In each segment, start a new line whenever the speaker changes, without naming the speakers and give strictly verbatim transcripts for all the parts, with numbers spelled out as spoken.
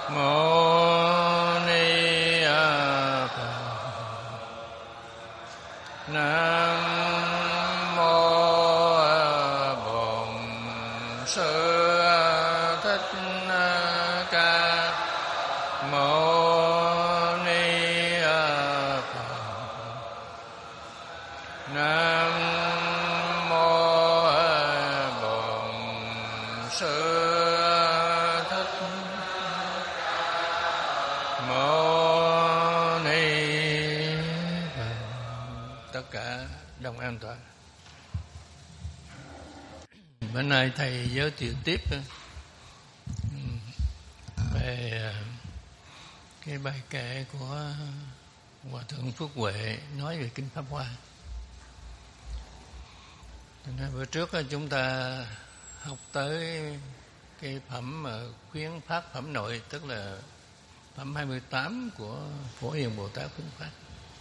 Mô Ni Phật. Nam mô Bổn Sư Thích Ca Mâu Ni Phật. Nam mô Bổn Sư Thích Mâu Ni Phật. Tất cả đồng an toàn. Bữa nay thầy giới thiệu tiếp về cái bài kệ của Hòa Thượng Phước Huệ nói về Kinh Pháp Hoa. Nên bữa trước chúng ta học tới cái phẩm khuyến phát phẩm nội, tức là phẩm hai mươi tám của Phổ Hiền Bồ Tát khuyến phát.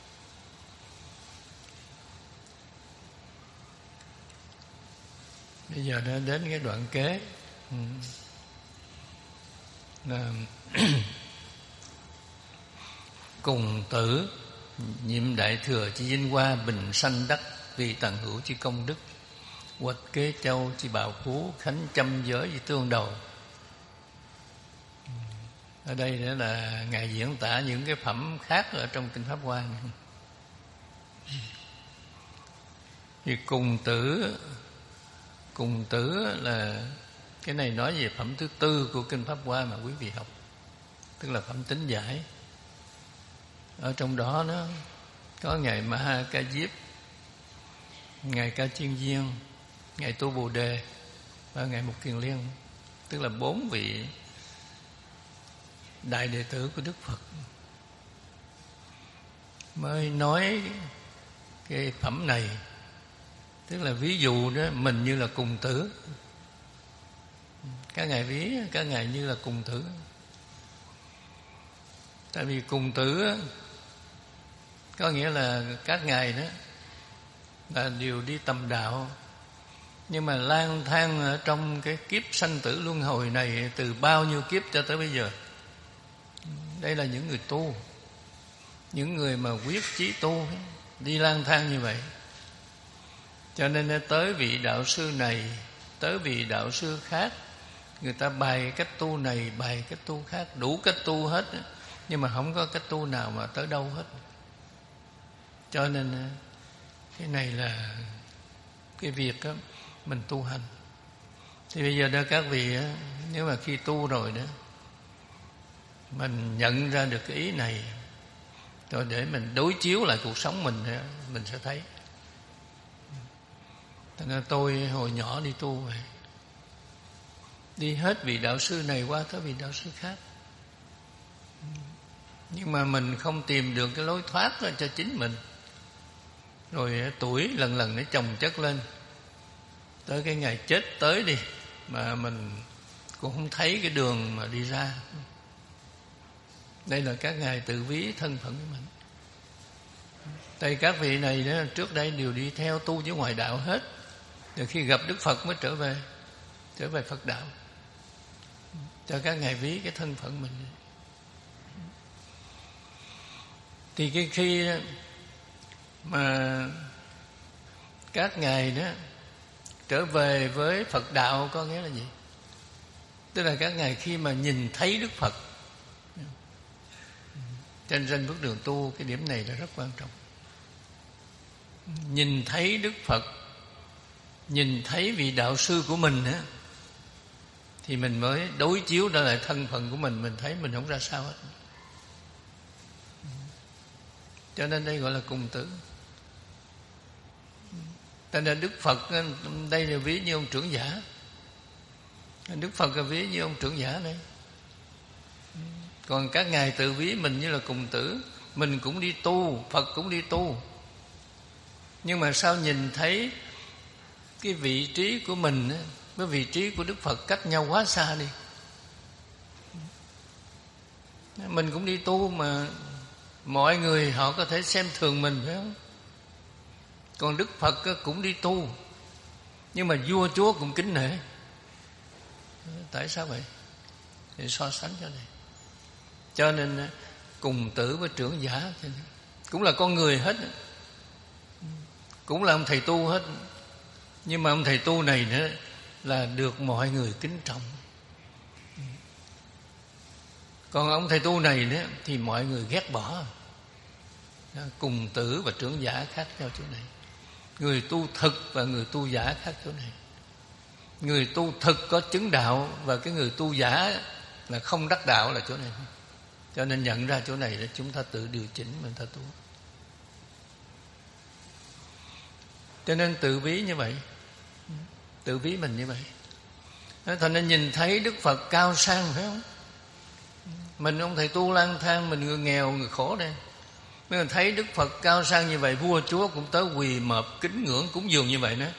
Bây giờ đã đến cái đoạn kế là cùng tử nhiệm đại thừa chi vinh hoa bình sanh đắc vì tận hữu chi công đức hoạch kế châu chi bào phú khánh trăm giới chi tương đầu. Ở đây nữa là ngài diễn tả những cái phẩm khác ở trong Kinh Pháp Hoa. Thì cùng tử cùng tử là cái này nói về phẩm thứ tư của Kinh Pháp Hoa mà quý vị học, tức là phẩm tính giải. Ở trong đó nó có ngài Ma Ha Ca Diếp, ngài Ca Chiên Viên, ngài Tu Bồ Đề và ngài Mục Kiền Liên, tức là bốn vị đại đệ tử của Đức Phật mới nói cái phẩm này. Tức là ví dụ đó, mình như là cùng tử, các ngài ví các ngài như là cùng tử. Tại vì cùng tử có nghĩa là các ngài đó là đều đi tầm đạo, nhưng mà lang thang ở trong cái kiếp sanh tử luân hồi này từ bao nhiêu kiếp cho tới bây giờ. Đây là những người tu, những người mà quyết chí tu đi lang thang như vậy. Cho nên tới vị đạo sư này, tới vị đạo sư khác, người ta bày cách tu này, bày cách tu khác, đủ cách tu hết, nhưng mà không có cách tu nào mà tới đâu hết. Cho nên cái này là cái việc đó, mình tu hành. Thì bây giờ đó các vị, nếu mà khi tu rồi đó, mình nhận ra được cái ý này, rồi để mình đối chiếu lại cuộc sống mình, mình sẽ thấy. Thành ra tôi hồi nhỏ đi tu vậy, đi hết vị đạo sư này qua tới vị đạo sư khác, nhưng mà mình không tìm được cái lối thoát cho chính mình. Rồi tuổi lần lần nó chồng chất lên, tới cái ngày chết tới đi mà mình cũng không thấy cái đường mà đi ra. Đây là các ngài tự ví thân phận của mình. Tại các vị này đó, trước đây đều đi theo tu với ngoại đạo hết, rồi khi gặp Đức Phật mới trở về trở về Phật đạo, cho các ngài ví cái thân phận mình. Thì cái khi mà các ngài đó trở về với Phật đạo có nghĩa là gì? Tức là các ngài khi mà nhìn thấy Đức Phật. Trên trên bước đường tu, cái điểm này là rất quan trọng. Nhìn thấy Đức Phật, nhìn thấy vị đạo sư của mình á, thì mình mới đối chiếu ra lại thân phận của mình, mình thấy mình không ra sao hết. Cho nên đây gọi là cùng tử. Cho nên Đức Phật đây là ví như ông trưởng giả. Đức Phật là ví như ông trưởng giả đây. Còn các ngài tự ví mình như là cùng tử. Mình cũng đi tu, Phật cũng đi tu, nhưng mà sao nhìn thấy cái vị trí của mình với vị trí của Đức Phật cách nhau quá xa đi. Mình cũng đi tu mà mọi người họ có thể xem thường mình, phải không? Còn Đức Phật cũng đi tu, nhưng mà vua chúa cũng kính nể. Tại sao vậy? Để so sánh cho này. Cho nên cùng tử với trưởng giả cũng là con người hết, cũng là ông thầy tu hết. Nhưng mà ông thầy tu này nữa là được mọi người kính trọng. Còn ông thầy tu này nữa thì mọi người ghét bỏ. Cùng tử và trưởng giả khác nhau chỗ này. Người tu thực và người tu giả khác chỗ này. Người tu thực có chứng đạo và cái người tu giả là không đắc đạo là chỗ này. Cho nên nhận ra chỗ này để chúng ta tự điều chỉnh mình ta tu. Cho nên tự ví như vậy, tự ví mình như vậy. Thành nên nhìn thấy Đức Phật cao sang, phải không? Mình ông thầy tu lang thang, mình người nghèo, người khổ đây. Mình thấy Đức Phật cao sang như vậy, vua chúa cũng tới quỳ mọp kính ngưỡng cúng dường như vậy nữa.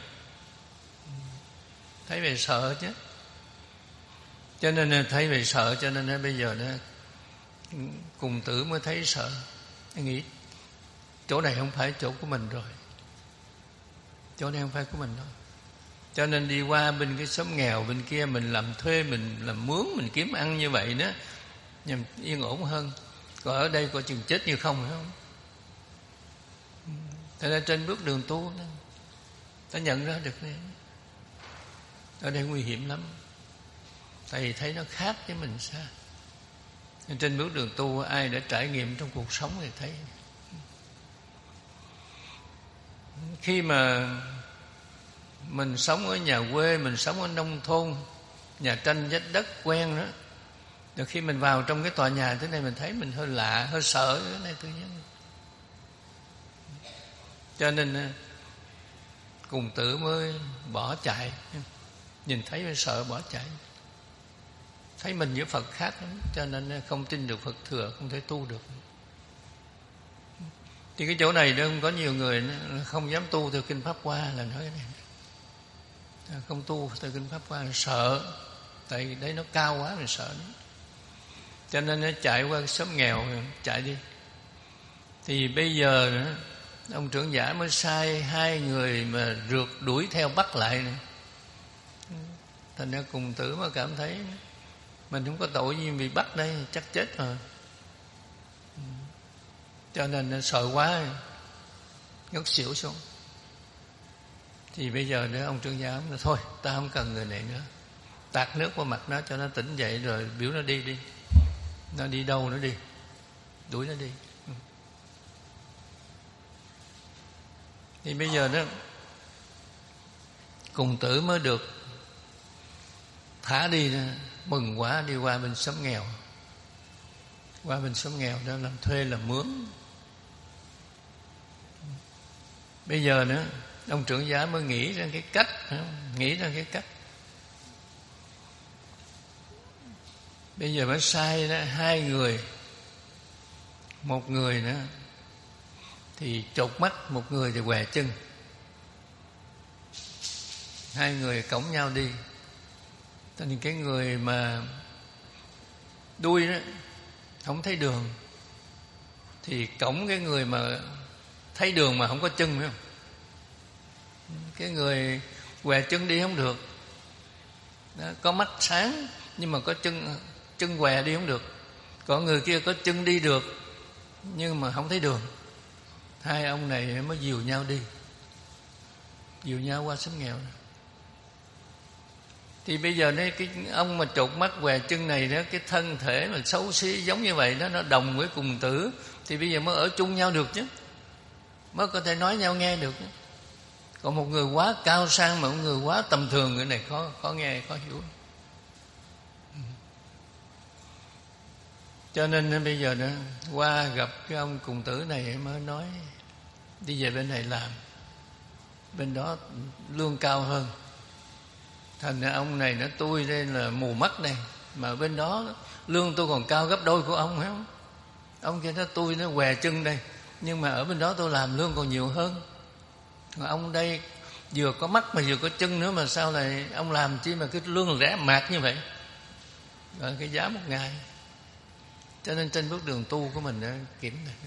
Thấy về sợ chứ. Cho nên thấy về sợ, cho nên bây giờ nó cùng tử mới thấy sợ. Anh nghĩ chỗ này không phải chỗ của mình rồi, chỗ này không phải của mình đâu. Cho nên đi qua bên cái xóm nghèo bên kia, mình làm thuê, mình làm mướn, mình kiếm ăn như vậy đó, nhằm yên ổn hơn. Còn ở đây coi chừng chết như không, phải không? Thế nên trên bước đường tu đó, ta nhận ra được này, ở đây nguy hiểm lắm. Thầy thấy nó khác với mình sao? Nên trên bước đường tu, ai đã trải nghiệm trong cuộc sống thì thấy. Khi mà mình sống ở nhà quê, mình sống ở nông thôn, nhà tranh vách đất quen đó, rồi khi mình vào trong cái tòa nhà thế này, mình thấy mình hơi lạ, hơi sợ cái này tự nhiên. Cho nên cùng tử mới bỏ chạy, nhìn thấy mới sợ bỏ chạy. Thấy mình với Phật khác lắm, cho nên không tin được Phật thừa, không thể tu được. Thì cái chỗ này đó có nhiều người không dám tu theo kinh Pháp Hoa là nói cái này. Không tu theo kinh Pháp Hoa sợ, tại vì đấy nó cao quá mình sợ nó. Cho nên nó chạy qua cái xóm nghèo, chạy đi. Thì bây giờ nữa, ông trưởng giả mới sai hai người mà rượt đuổi theo bắt lại nữa. Thành ra cùng tử mà cảm thấy mình không có tội gì bị bắt đây, chắc chết rồi. Cho nên nó sợ quá, ngất xỉu xuống. Thì bây giờ nữa ông trưởng giả nói thôi, ta không cần người này nữa, tạt nước vào mặt nó cho nó tỉnh dậy, rồi biểu nó đi đi. Nó đi đâu nó đi, đuổi nó đi. Thì bây giờ đó cùng tử mới được thả đi đó, mừng quá, đi qua bên xóm nghèo. Qua bên xóm nghèo đó làm thuê làm mướn. Bây giờ nữa ông trưởng giả mới nghĩ ra cái cách, nghĩ ra cái cách. Bây giờ mới sai đó hai người, một người nữa thì chột mắt, một người thì què chân. Hai người cõng nhau đi. Thành cái người mà đuôi đó không thấy đường thì cõng cái người mà thấy đường mà không có chân, phải không? Cái người què chân đi không được đó, có mắt sáng nhưng mà có chân chân què đi không được. Còn người kia có chân đi được nhưng mà không thấy đường. Hai ông này mới dìu nhau đi, dìu nhau qua xóm nghèo. Thì bây giờ đấy, cái ông mà trột mắt què chân này đó, cái thân thể mà xấu xí giống như vậy đó, nó đồng với cùng tử, thì bây giờ mới ở chung nhau được chứ, mới có thể nói nhau nghe được chứ. Còn một người quá cao sang mà một người quá tầm thường, người này khó khó nghe, khó hiểu. Cho nên bây giờ nữa qua gặp cái ông cùng tử này mới nói đi về bên này làm, bên đó lương cao hơn. Thành ra ông này nó tôi đây là mù mắt này, mà bên đó lương tôi còn cao gấp đôi của ông, phải không? Ông kia nó tôi nó què chân đây, nhưng mà ở bên đó tôi làm lương còn nhiều hơn. Mà ông đây vừa có mắt mà vừa có chân nữa, mà sao lại ông làm chi mà cái lương rẻ mạt như vậy, rồi cái giá một ngày. Cho nên trên bước đường tu của mình đó, kiểm này.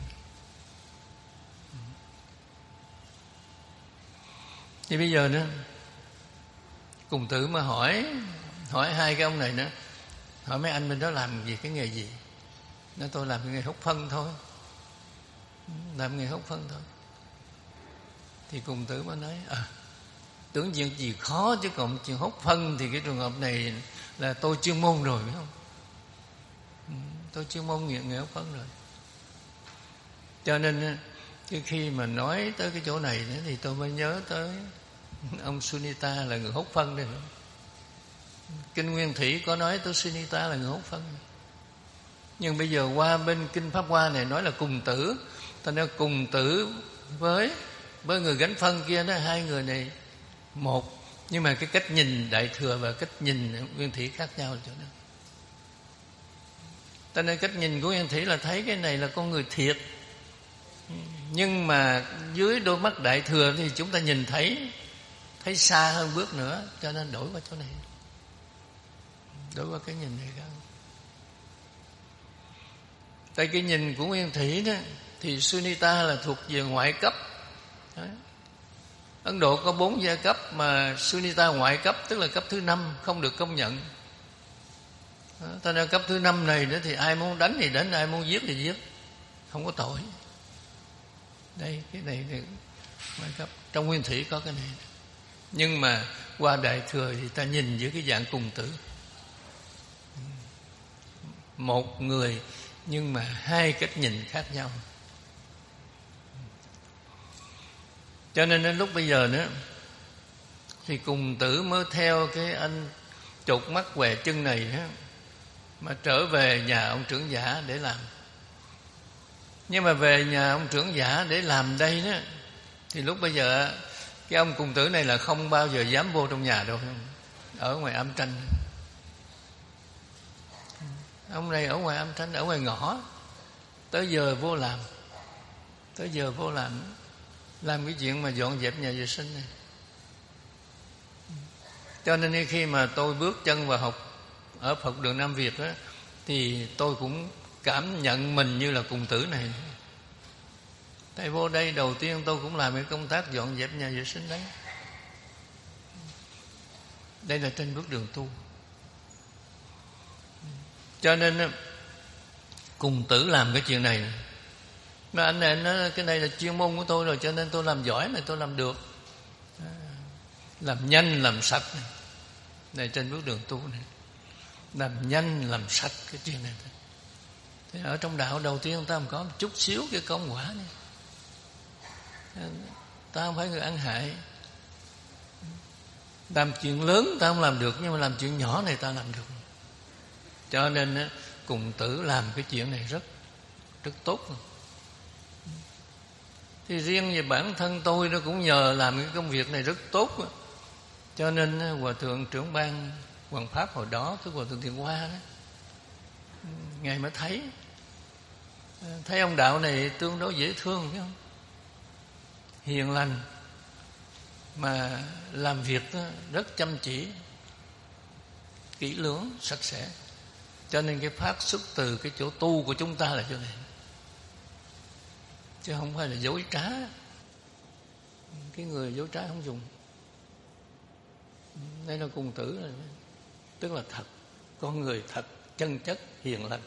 Thì bây giờ nữa cùng tử mà hỏi hỏi hai cái ông này nữa, hỏi mấy anh bên đó làm gì, cái nghề gì. Nên tôi làm cái nghề hút phân thôi, làm nghề hút phân thôi. Thì Cùng Tử mới nói à, tưởng chuyện gì khó, chứ còn chuyện hút phân thì cái trường hợp này là tôi chuyên môn rồi, phải không? Tôi chuyên môn nghề, nghề hút phân rồi. Cho nên cái khi mà nói tới cái chỗ này thì tôi mới nhớ tới ông Sunita là người hút phân đây nữa. Kinh Nguyên Thủy có nói tới Sunita là người hút phân. Nhưng bây giờ qua bên Kinh Pháp Hoa này nói là Cùng Tử. Ta nói Cùng Tử với với người gánh phân kia đó, hai người này một, nhưng mà cái cách nhìn Đại Thừa và cách nhìn Nguyên Thủy khác nhau chỗ đó. Ta nói cách nhìn của Nguyên Thủy là thấy cái này là con người thiệt, nhưng mà dưới đôi mắt Đại Thừa thì chúng ta nhìn thấy thấy xa hơn bước nữa, cho nên đổi qua chỗ này, đổi qua cái nhìn này khác. Tại cái nhìn của Nguyên Thủy đó thì Sunita là thuộc về ngoại cấp. Đấy. Ấn Độ có bốn gia cấp, mà Sunita ngoại cấp, tức là cấp thứ năm, không được công nhận. Cho nên cấp thứ năm này nữa thì ai muốn đánh thì đánh, ai muốn giết thì giết, không có tội. Đây, cái này thì ngoại cấp. Trong Nguyên Thủy có cái này. Nhưng mà qua Đại Thừa thì ta nhìn với cái dạng Cùng Tử, một người nhưng mà hai cách nhìn khác nhau. Cho nên đến lúc bây giờ nữa thì Cùng Tử mới theo cái anh chột mắt què chân này đó, mà trở về nhà ông trưởng giả để làm. Nhưng mà về nhà ông trưởng giả để làm đây đó, thì lúc bây giờ cái ông Cùng Tử này là không bao giờ dám vô trong nhà đâu, ở ngoài âm tranh. Ông này ở ngoài âm tranh, ở ngoài ngõ, tới giờ vô làm, tới giờ vô làm làm cái chuyện mà dọn dẹp nhà vệ sinh này. Cho nên khi mà tôi bước chân vào học ở Phật đường Nam Việt đó, thì tôi cũng cảm nhận mình như là Cùng Tử này. Tại vô đây đầu tiên tôi cũng làm cái công tác dọn dẹp nhà vệ sinh đấy. Đây là trên bước đường tu. Cho nên Cùng Tử làm cái chuyện này. Mà anh này anh nói cái này là chuyên môn của tôi rồi, cho nên tôi làm giỏi này, tôi làm được, làm nhanh làm sạch này, này trên bước đường tu này, làm nhanh làm sạch cái chuyện này. Thì ở trong đạo đầu tiên ta không có một chút xíu cái công quả này. Ta không phải người ăn hại. Làm chuyện lớn ta không làm được, nhưng mà làm chuyện nhỏ này ta làm được. Cho nên Cùng Tử làm cái chuyện này rất rất tốt. Thì riêng về bản thân tôi nó cũng nhờ làm cái công việc này rất tốt. Cho nên Hòa Thượng trưởng ban Hoàng Pháp hồi đó, tức Hòa Thượng Thiện Hoa đó, Ngài mới thấy Thấy ông đạo này tương đối dễ thương, phải không? Hiền lành, mà làm việc rất chăm chỉ, kỹ lưỡng, sạch sẽ. Cho nên cái phát xuất từ cái chỗ tu của chúng ta là chỗ này, chứ không phải là dối trá. Cái người dối trá không dùng. Đây là Cùng Tử là, tức là thật, con người thật, chân chất, hiền lành.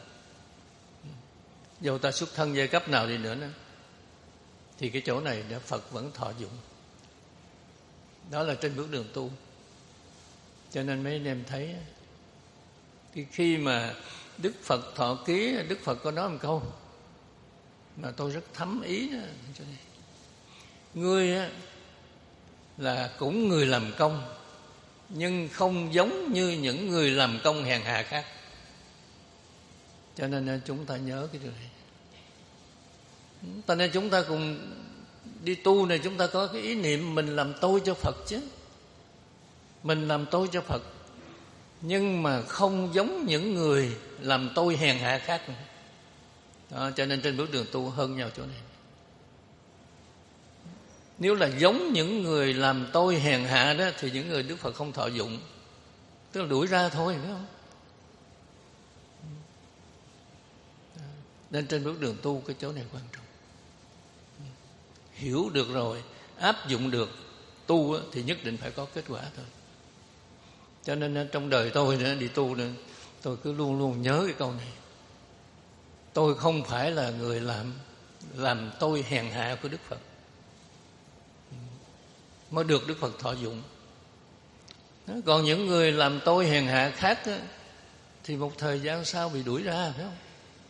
Dù ta xuất thân giai cấp nào đi nữa, nữa thì cái chỗ này để Phật vẫn thọ dụng. Đó là trên bước đường tu. Cho nên mấy anh em thấy thì khi mà Đức Phật thọ ký, Đức Phật có nói một câu mà tôi rất thấm ý đó. Cho nên ngươi á, là cũng người làm công, nhưng không giống như những người làm công hèn hạ khác. Cho nên chúng ta nhớ cái điều này. Cho nên chúng ta cùng đi tu này, chúng ta có cái ý niệm mình làm tôi cho Phật chứ. Mình làm tôi cho Phật, nhưng mà không giống những người làm tôi hèn hạ khác. Đó, cho nên trên bước đường tu hơn nhau chỗ này. Nếu là giống những người làm tôi hèn hạ đó, thì những người Đức Phật không thọ dụng, tức là đuổi ra thôi, phải không? Nên trên bước đường tu cái chỗ này quan trọng. Hiểu được rồi, áp dụng được, tu thì nhất định phải có kết quả thôi. Cho nên trong đời tôi nữa, đi tu nữa, tôi cứ luôn luôn nhớ cái câu này. tôi không phải là người làm làm tôi hèn hạ của Đức Phật mới được Đức Phật thọ dụng. Còn những người làm tôi hèn hạ khác á, thì một thời gian sau bị đuổi ra, phải không?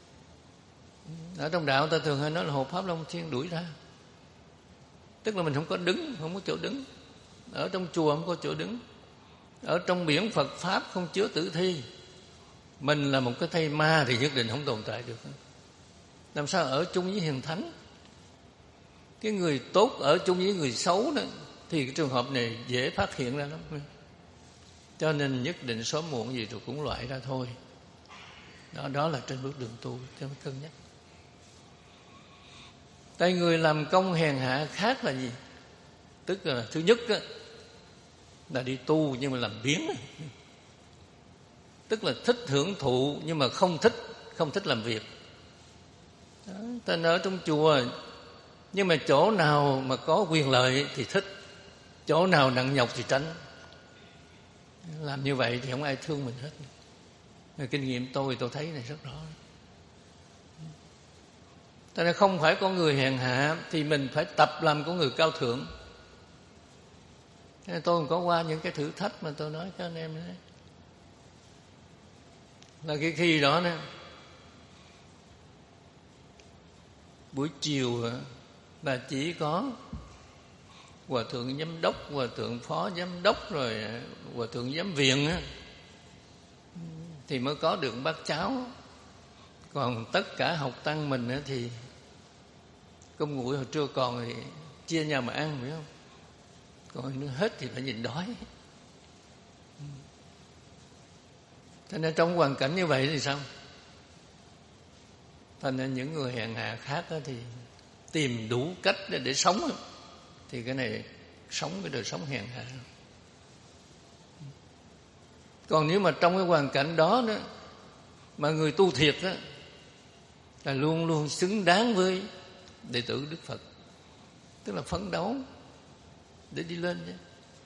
Ở trong đạo ta thường hay nói là hộ pháp Long Thiên đuổi ra, tức là mình không có đứng, không có chỗ đứng. Ở trong chùa không có chỗ đứng, ở trong biển Phật pháp không chứa tử thi. Mình là một cái thây ma thì nhất định không tồn tại được. Làm sao ở chung với hiền thánh? Cái người tốt ở chung với người xấu đó, thì cái trường hợp này dễ phát hiện ra lắm. Cho nên nhất định sớm muộn gì rồi cũng loại ra thôi. Đó, đó là trên bước đường tu cho mới cân nhắc. Tại người làm công hèn hạ khác là gì? Tức là thứ nhất á, là đi tu nhưng mà làm biếng, tức là thích hưởng thụ nhưng mà không thích không thích làm việc. Đó, ta ở trong chùa nhưng mà chỗ nào mà có quyền lợi thì thích, chỗ nào nặng nhọc thì tránh. Làm như vậy thì không ai thương mình hết. Mà kinh nghiệm tôi tôi thấy này rất rõ. Cho nên không phải con người hèn hạ thì mình phải tập làm con người cao thượng. Tôi còn có qua những cái thử thách mà tôi nói cho anh em đấy. Là cái khi đó nè, buổi chiều là chỉ có hòa thượng giám đốc, hòa thượng phó giám đốc, rồi hòa thượng giám viện á, thì mới có được bát cháo. Còn tất cả học tăng mình á, thì cơm nguội hồi trưa còn thì chia nhau mà ăn, phải không? Còn nó hết thì phải nhìn đói. Cho nên trong hoàn cảnh như vậy thì sao? Thành ra những người hèn hạ khác đó thì tìm đủ cách để, để sống. Thì cái này sống cái đời sống hèn hạ. Còn nếu mà trong cái hoàn cảnh đó, đó mà người tu thiệt đó, là luôn luôn xứng đáng với đệ tử Đức Phật. Tức là phấn đấu để đi lên chứ.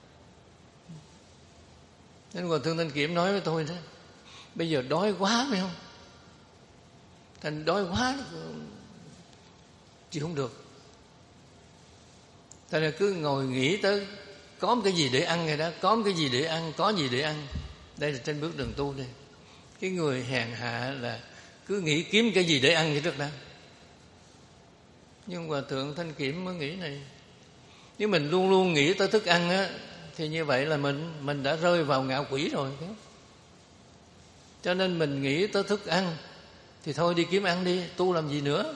Nên Hòa Thượng Thanh Kiểm nói với tôi đó, bây giờ đói quá phải không? Thành đói quá chịu không được. Thành ra cứ ngồi nghĩ tới có một cái gì để ăn rồi đó, có một cái gì để ăn, có gì để ăn. Đây là trên bước đường tu đây. Cái người hèn hạ là cứ nghĩ kiếm cái gì để ăn vậy trước đó. Nhưng Hòa Thượng Thanh Kiểm mới nghĩ này, nếu mình luôn luôn nghĩ tới thức ăn á, thì như vậy là mình mình đã rơi vào ngạo quỷ rồi. Cho nên mình nghĩ tới thức ăn thì thôi đi kiếm ăn đi, tu làm gì nữa.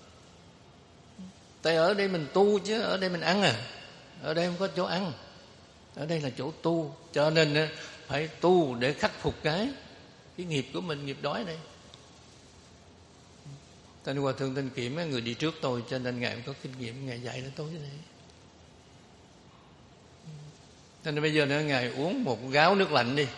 Tại ở đây mình tu chứ ở đây mình ăn à. Ở đây không có chỗ ăn, ở đây là chỗ tu. Cho nên phải tu để khắc phục cái cái nghiệp của mình, nghiệp đói đây. Thành Hòa Thượng Thanh Kiểm người đi trước tôi, cho nên Ngài có kinh nghiệm, Ngài dạy cho tôi thế này. Cho nên bây giờ nữa Ngài uống một gáo nước lạnh đi,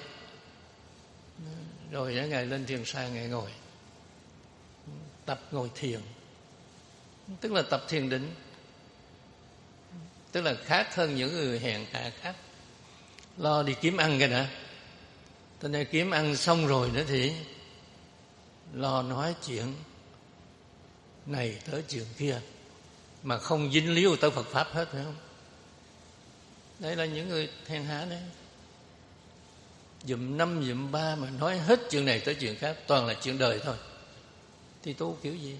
rồi Ngài lên thiền sang, Ngài ngồi tập ngồi thiền, tức là tập thiền định, tức là khác hơn những người hèn hạ khác. Lo đi kiếm ăn cái đã, cho nên kiếm ăn xong rồi nữa thì lo nói chuyện này tới chuyện kia, mà không dính líu tới Phật Pháp hết, phải không? Đây là những người hèn hạ đấy. Dùm năm dùm ba mà nói hết chuyện này tới chuyện khác, toàn là chuyện đời thôi. Thì tu kiểu gì?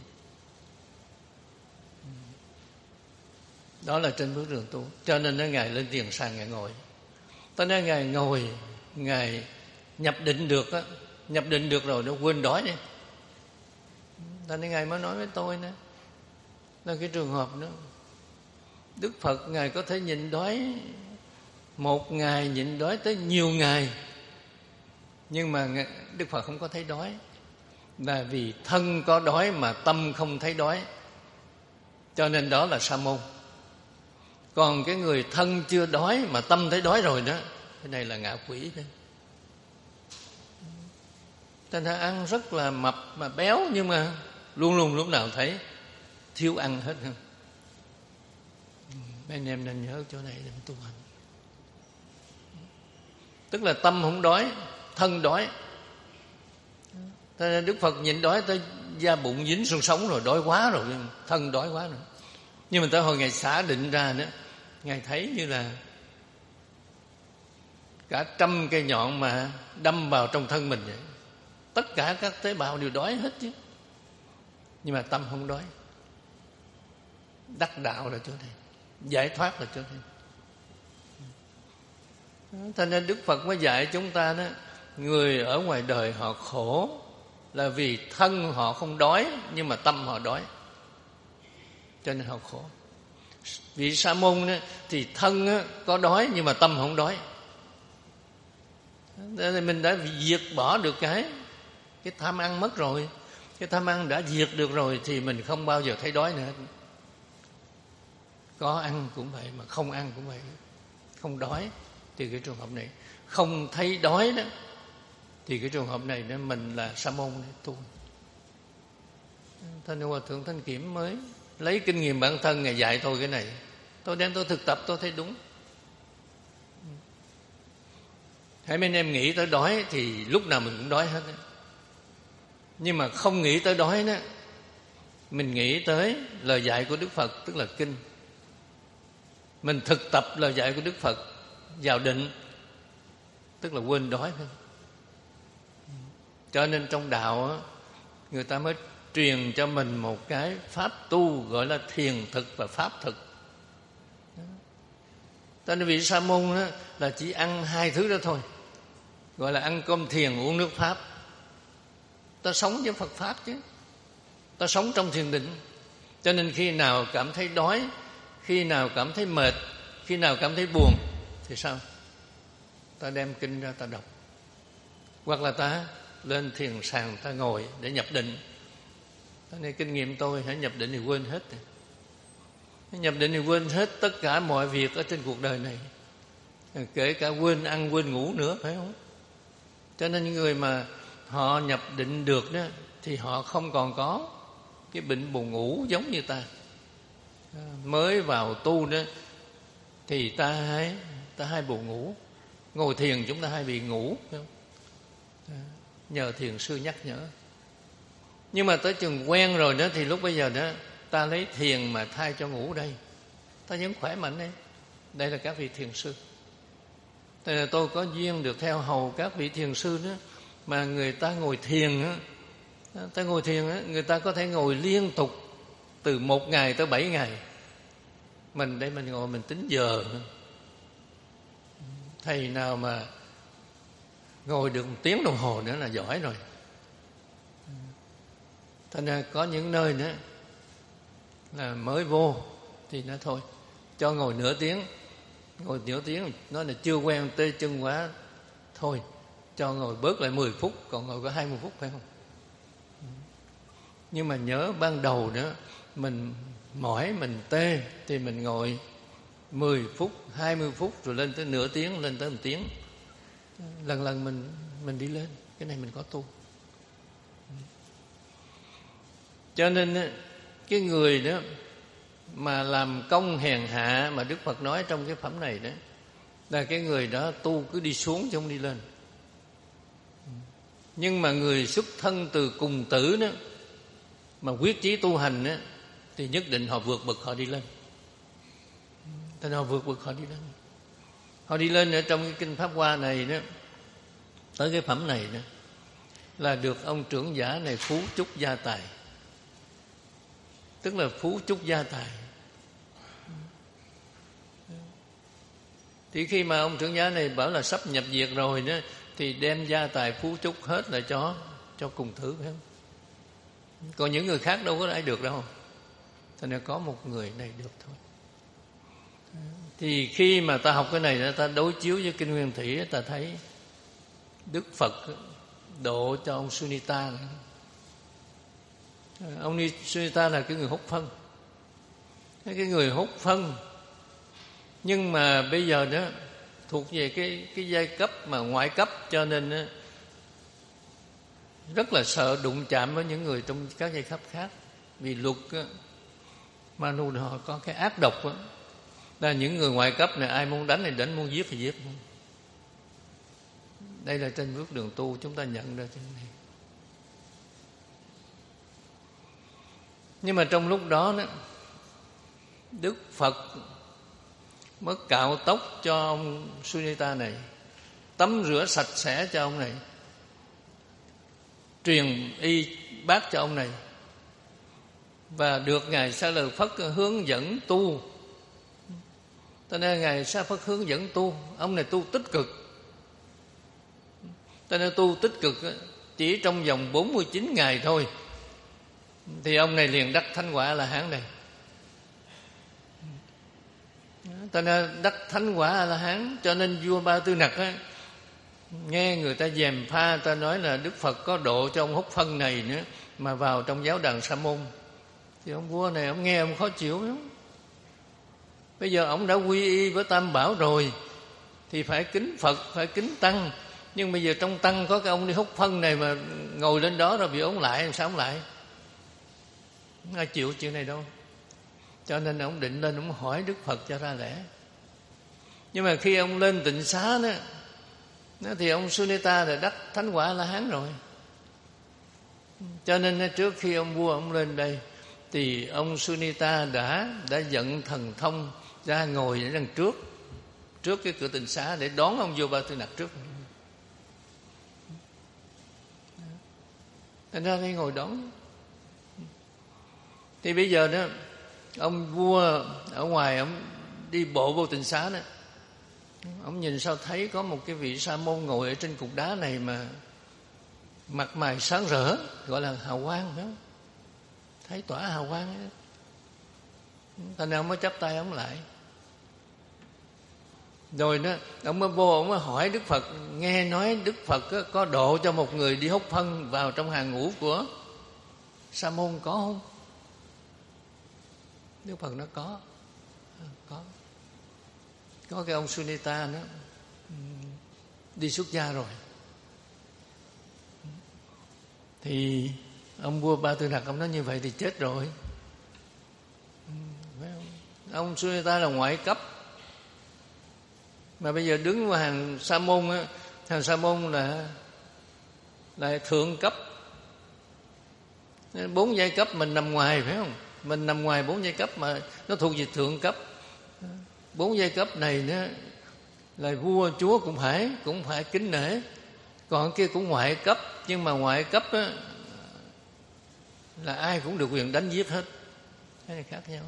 Đó là trên bước đường tu. Cho nên nó Ngài lên thiền sàng, Ngài ngồi. Tới đó Ngài ngồi, Ngài nhập định được á, nhập định được rồi nó quên đói đi. Thành nên Ngài mới nói với tôi nữa, là cái trường hợp đó Đức Phật Ngài có thể nhịn đói một ngày, nhịn đói tới nhiều ngày, nhưng mà Đức Phật không có thấy đói, là vì thân có đói mà tâm không thấy đói. Cho nên đó là sa môn. Còn cái người thân chưa đói mà tâm thấy đói rồi đó, cái này là ngạ quỷ đó. Thành ra ăn rất là mập mà béo, nhưng mà luôn luôn lúc nào thấy thiếu ăn hết. Mấy anh em nên nhớ chỗ này để tu hành. Tức là tâm không đói, thân đói. Thế nên Đức Phật nhịn đói tới da bụng dính xương sống rồi, đói quá rồi, thân đói quá rồi. Nhưng mà tới hồi Ngài xả định ra nữa, Ngài thấy như là cả trăm cây nhọn mà đâm vào trong thân mình vậy. Tất cả các tế bào đều đói hết chứ, nhưng mà tâm không đói. Đắc đạo là chỗ này, giải thoát là chỗ này. Cho nên Đức Phật mới dạy chúng ta đó, người ở ngoài đời họ khổ là vì thân họ không đói, nhưng mà tâm họ đói, cho nên họ khổ. Vị Sa môn đó, thì thân đó, có đói nhưng mà tâm không đói. Nên mình đã diệt bỏ được cái cái tham ăn mất rồi. Cái tham ăn đã diệt được rồi thì mình không bao giờ thấy đói nữa. Có ăn cũng vậy, mà không ăn cũng vậy. Không đói thì cái trường hợp này, không thấy đói đó thì cái trường hợp này đó mình là Sa môn tu. Thanh Hòa Thượng Thanh Kiểm mới lấy kinh nghiệm bản thân, Ngài dạy tôi cái này. Tôi đem tôi thực tập, tôi thấy đúng. Hãy mấy anh em nghĩ tới đói thì lúc nào mình cũng đói hết đó. Nhưng mà không nghĩ tới đói đó, mình nghĩ tới lời dạy của Đức Phật, tức là kinh. Mình thực tập lời dạy của Đức Phật vào định, tức là quên đói thôi. Cho nên trong đạo người ta mới truyền cho mình một cái pháp tu gọi là thiền thực và pháp thực. Cho nên vị Sa môn đó là chỉ ăn hai thứ đó thôi, gọi là ăn cơm thiền, uống nước pháp. Ta sống với Phật pháp chứ, ta sống trong thiền định. Cho nên khi nào cảm thấy đói, khi nào cảm thấy mệt, khi nào cảm thấy buồn thì sao? Ta đem kinh ra ta đọc, hoặc là ta lên thiền sàng ta ngồi để nhập định. Cái này kinh nghiệm tôi, hãy nhập định thì quên hết. Nhập định thì quên hết tất cả mọi việc ở trên cuộc đời này, kể cả quên ăn quên ngủ nữa, phải không? Cho nên những người mà họ nhập định được đó thì họ không còn có cái bệnh buồn ngủ giống như ta. Mới vào tu đó thì ta hay ta hay buồn ngủ. Ngồi thiền chúng ta hay bị ngủ, phải không? Nhờ thiền sư nhắc nhở. Nhưng mà tới chừng quen rồi đó thì lúc bây giờ đó ta lấy thiền mà thay cho ngủ đây, ta vẫn khỏe mạnh đây. Đây là các vị thiền sư. Tại là tôi có duyên được theo hầu các vị thiền sư đó, mà người ta ngồi thiền á, ta ngồi thiền á, người ta có thể ngồi liên tục từ một ngày tới bảy ngày. Mình đây mình ngồi mình tính giờ. Thầy nào mà ngồi được một tiếng đồng hồ nữa là giỏi rồi. Thành ra có những nơi nữa là mới vô thì nó thôi, cho ngồi nửa tiếng, ngồi nửa tiếng nói là chưa quen, tê chân quá, thôi cho ngồi bớt lại mười phút, còn ngồi có hai mươi phút, phải không? Nhưng mà nhớ ban đầu nữa mình mỏi, mình tê thì mình ngồi mười phút, hai mươi phút, rồi lên tới nửa tiếng, lên tới một tiếng. Lần lần mình mình đi lên. Cái này mình có tu. Cho nên cái người đó mà làm công hèn hạ mà Đức Phật nói trong cái phẩm này đó, là cái người đó tu cứ đi xuống chứ không đi lên. Nhưng mà người xuất thân từ cùng tử đó mà quyết chí tu hành đó, thì nhất định họ vượt bậc, họ đi lên. Thế họ vượt bậc, họ đi lên. Họ đi lên ở trong cái kinh Pháp Hoa này đó, tới cái phẩm này đó, là được ông trưởng giả này phú chúc gia tài. Tức là phú chúc gia tài. Thì khi mà ông trưởng giả này bảo là sắp nhập diệt rồi đó, thì đem gia tài phú chúc hết là cho cho cùng tử, phải không? Còn những người khác đâu có ai được đâu. Cho nên có một người này được thôi. Thì khi mà ta học cái này, ta đối chiếu với kinh Nguyên Thủy, ta thấy Đức Phật độ cho ông Sunita này. Ông Sunita là cái người hút phân, cái người hút phân, nhưng mà bây giờ đó thuộc về cái cái giai cấp mà ngoại cấp, cho nên đó, rất là sợ đụng chạm với những người trong các giai cấp khác. Vì luật đó, Manu họ có cái ác độc đó, là những người ngoại cấp này ai muốn đánh thì đánh, muốn giết thì giết. Đây là trên bước đường tu chúng ta nhận ra trên này. Nhưng mà trong lúc đó, đó Đức Phật mới cạo tóc cho ông Sunita này, tắm rửa sạch sẽ cho ông này, truyền y bát cho ông này, và được Ngài Sa Lợi Phất hướng dẫn tu. Cho nên Ngài Sa Phất hướng dẫn tu. Ông này tu tích cực. Cho nên tu tích cực chỉ trong vòng bốn mươi chín ngày thôi thì ông này liền đắc thánh quả là hán này. Cho nên đắc thánh quả là hán. Cho nên vua Ba Tư Nặc á, nghe người ta gièm pha, ta nói là Đức Phật có độ cho ông Húc Phân này nữa mà vào trong giáo đàn Sa Môn, thì ông vua này ông nghe ông khó chịu lắm. Bây giờ ông đã quy y với Tam Bảo rồi thì phải kính Phật, phải kính Tăng. Nhưng bây giờ trong Tăng có cái ông đi Húc Phân này mà ngồi lên đó rồi bị ống lại, làm sao ống lại? Không ai chịu chuyện này đâu. Cho nên ông định lên ông hỏi Đức Phật cho ra lẽ. Nhưng mà khi ông lên Tịnh Xá đó, đó thì ông Sunita đã đắc thánh quả La Hán rồi. Cho nên trước khi ông vua ông lên đây thì ông Sunita đã đã dẫn thần thông ra ngồi ở đằng trước, trước cái cửa Tịnh Xá để đón ông vua Ba Tư Nặc trước. Thành ra đây ngồi đón. Thì bây giờ đó ông vua ở ngoài ông đi bộ vô Tịnh Xá đó, ông nhìn sao thấy có một cái vị sa môn ngồi ở trên cục đá này mà mặt mày sáng rỡ, gọi là hào quang, phải không? Thấy tỏa hào quang ấy. Thành ra ông mới chắp tay ông lại. Rồi đó ông mới vô, ông mới hỏi Đức Phật, nghe nói Đức Phật có độ cho một người đi Húc Phân vào trong hàng ngũ của sa môn có không? Đức Phật nó có. Có. Có cái ông Sunita đó đi xuất gia rồi. Thì ông vua Ba Tư Nặc ông nói như vậy thì chết rồi. Ông Sunita là ngoại cấp, mà bây giờ đứng vào hàng sa môn á, hàng sa môn là là thượng cấp. Bốn giai cấp mình nằm ngoài, phải không? Mình nằm ngoài bốn giai cấp mà nó thuộc về thượng cấp. Bốn giai cấp này nữa là vua chúa cũng phải cũng phải kính nể. Còn kia cũng ngoại cấp, nhưng mà ngoại cấp đó là ai cũng được quyền đánh giết hết. Cái này khác nhau.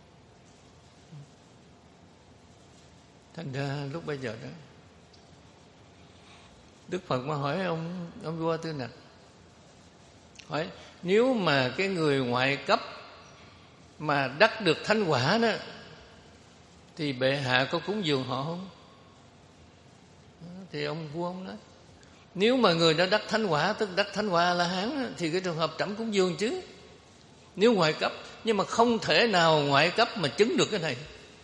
Thành ra lúc bây giờ đó Đức Phật mà hỏi ông ông vua Tư Nặc, hỏi nếu mà cái người ngoại cấp mà đắc được thánh quả đó thì bệ hạ có cúng dường họ không? Thì ông vua ông nói, nếu mà người đã đắc thánh quả, tức đắc thánh quả La Hán, thì cái trường hợp trẫm cúng dường chứ. Nếu ngoại cấp, nhưng mà không thể nào ngoại cấp mà chứng được cái này.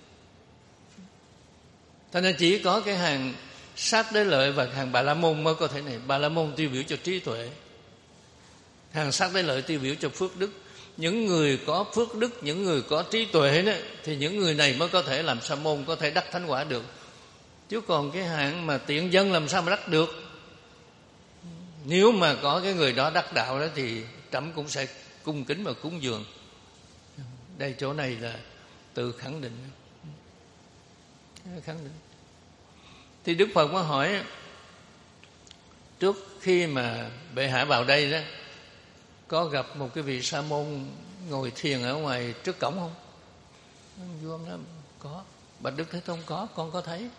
Cho nên chỉ có cái hàng Sát Đế Lợi và hàng Bà La Môn mới có thể này. Bà La Môn tiêu biểu cho trí tuệ, hàng Sát Đế Lợi tiêu biểu cho phước đức. Những người có phước đức, những người có trí tuệ đó, thì những người này mới có thể làm sa môn, có thể đắc thánh quả được. Chứ còn cái hạng mà tiện dân làm sao mà đắc được? Nếu mà có cái người đó đắc đạo đó thì trẫm cũng sẽ cung kính và cúng dường. Đây chỗ này là tự khẳng định. Khẳng định. Thì Đức Phật mới hỏi, trước khi mà bệ hạ vào đây đó, có gặp một cái vị sa môn ngồi thiền ở ngoài trước cổng không? Vua ông nói có. Bạch Đức Thế Tôn có, con có thấy.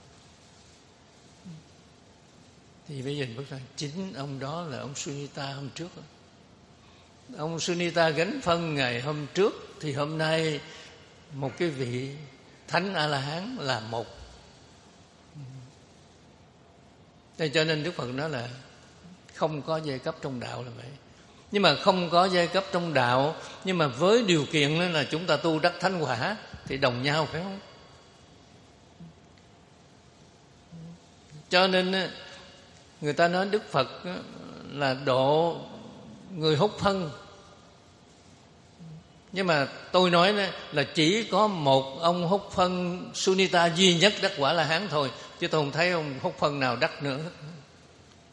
Thì bây giờ bước ra, chính ông đó là ông Sunita hôm trước. Ông Sunita gánh phân ngày hôm trước, thì hôm nay một cái vị Thánh A-la-hán là một. Thế cho nên Đức Phật nói là không có giai cấp trong đạo là vậy. Nhưng mà không có giai cấp trong đạo, nhưng mà với điều kiện đó là chúng ta tu đắc thánh quả thì đồng nhau, phải không? Cho nên người ta nói Đức Phật là độ người Húc Phân. Nhưng mà tôi nói là chỉ có một ông Húc Phân Sunita duy nhất đắc quả La Hán thôi, chứ tôi không thấy ông Húc Phân nào đắc nữa.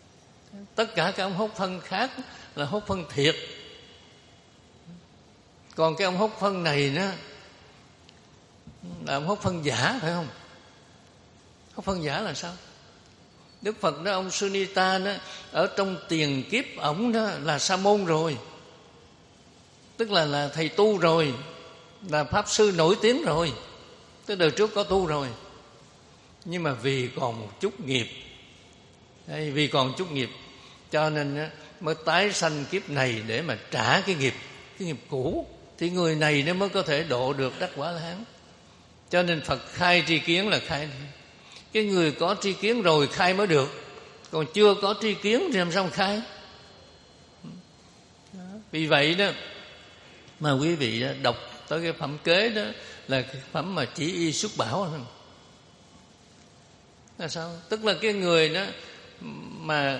Tất cả các ông Húc Phân khác là Húc Phân thiệt. Còn cái ông hốt phân này đó là ông hốt phân giả, phải không? Hốt phân giả là sao? Đức Phật đó, ông Sunita đó, ở trong tiền kiếp ổng đó là sa môn rồi, tức là là thầy tu rồi, là pháp sư nổi tiếng rồi, tức đời trước có tu rồi. Nhưng mà vì còn một chút nghiệp, hay vì còn chút nghiệp, cho nên mới tái sanh kiếp này để mà trả cái nghiệp, cái nghiệp cũ. Thì người này nó mới có thể độ được đắc quả La Hán. Cho nên Phật khai tri kiến là khai cái người có tri kiến rồi khai mới được, còn chưa có tri kiến thì làm sao khai? Vì vậy đó mà quý vị đó, đọc tới cái phẩm kế đó là cái phẩm mà chỉ y xuất bảo thôi. Là sao? Tức là cái người đó mà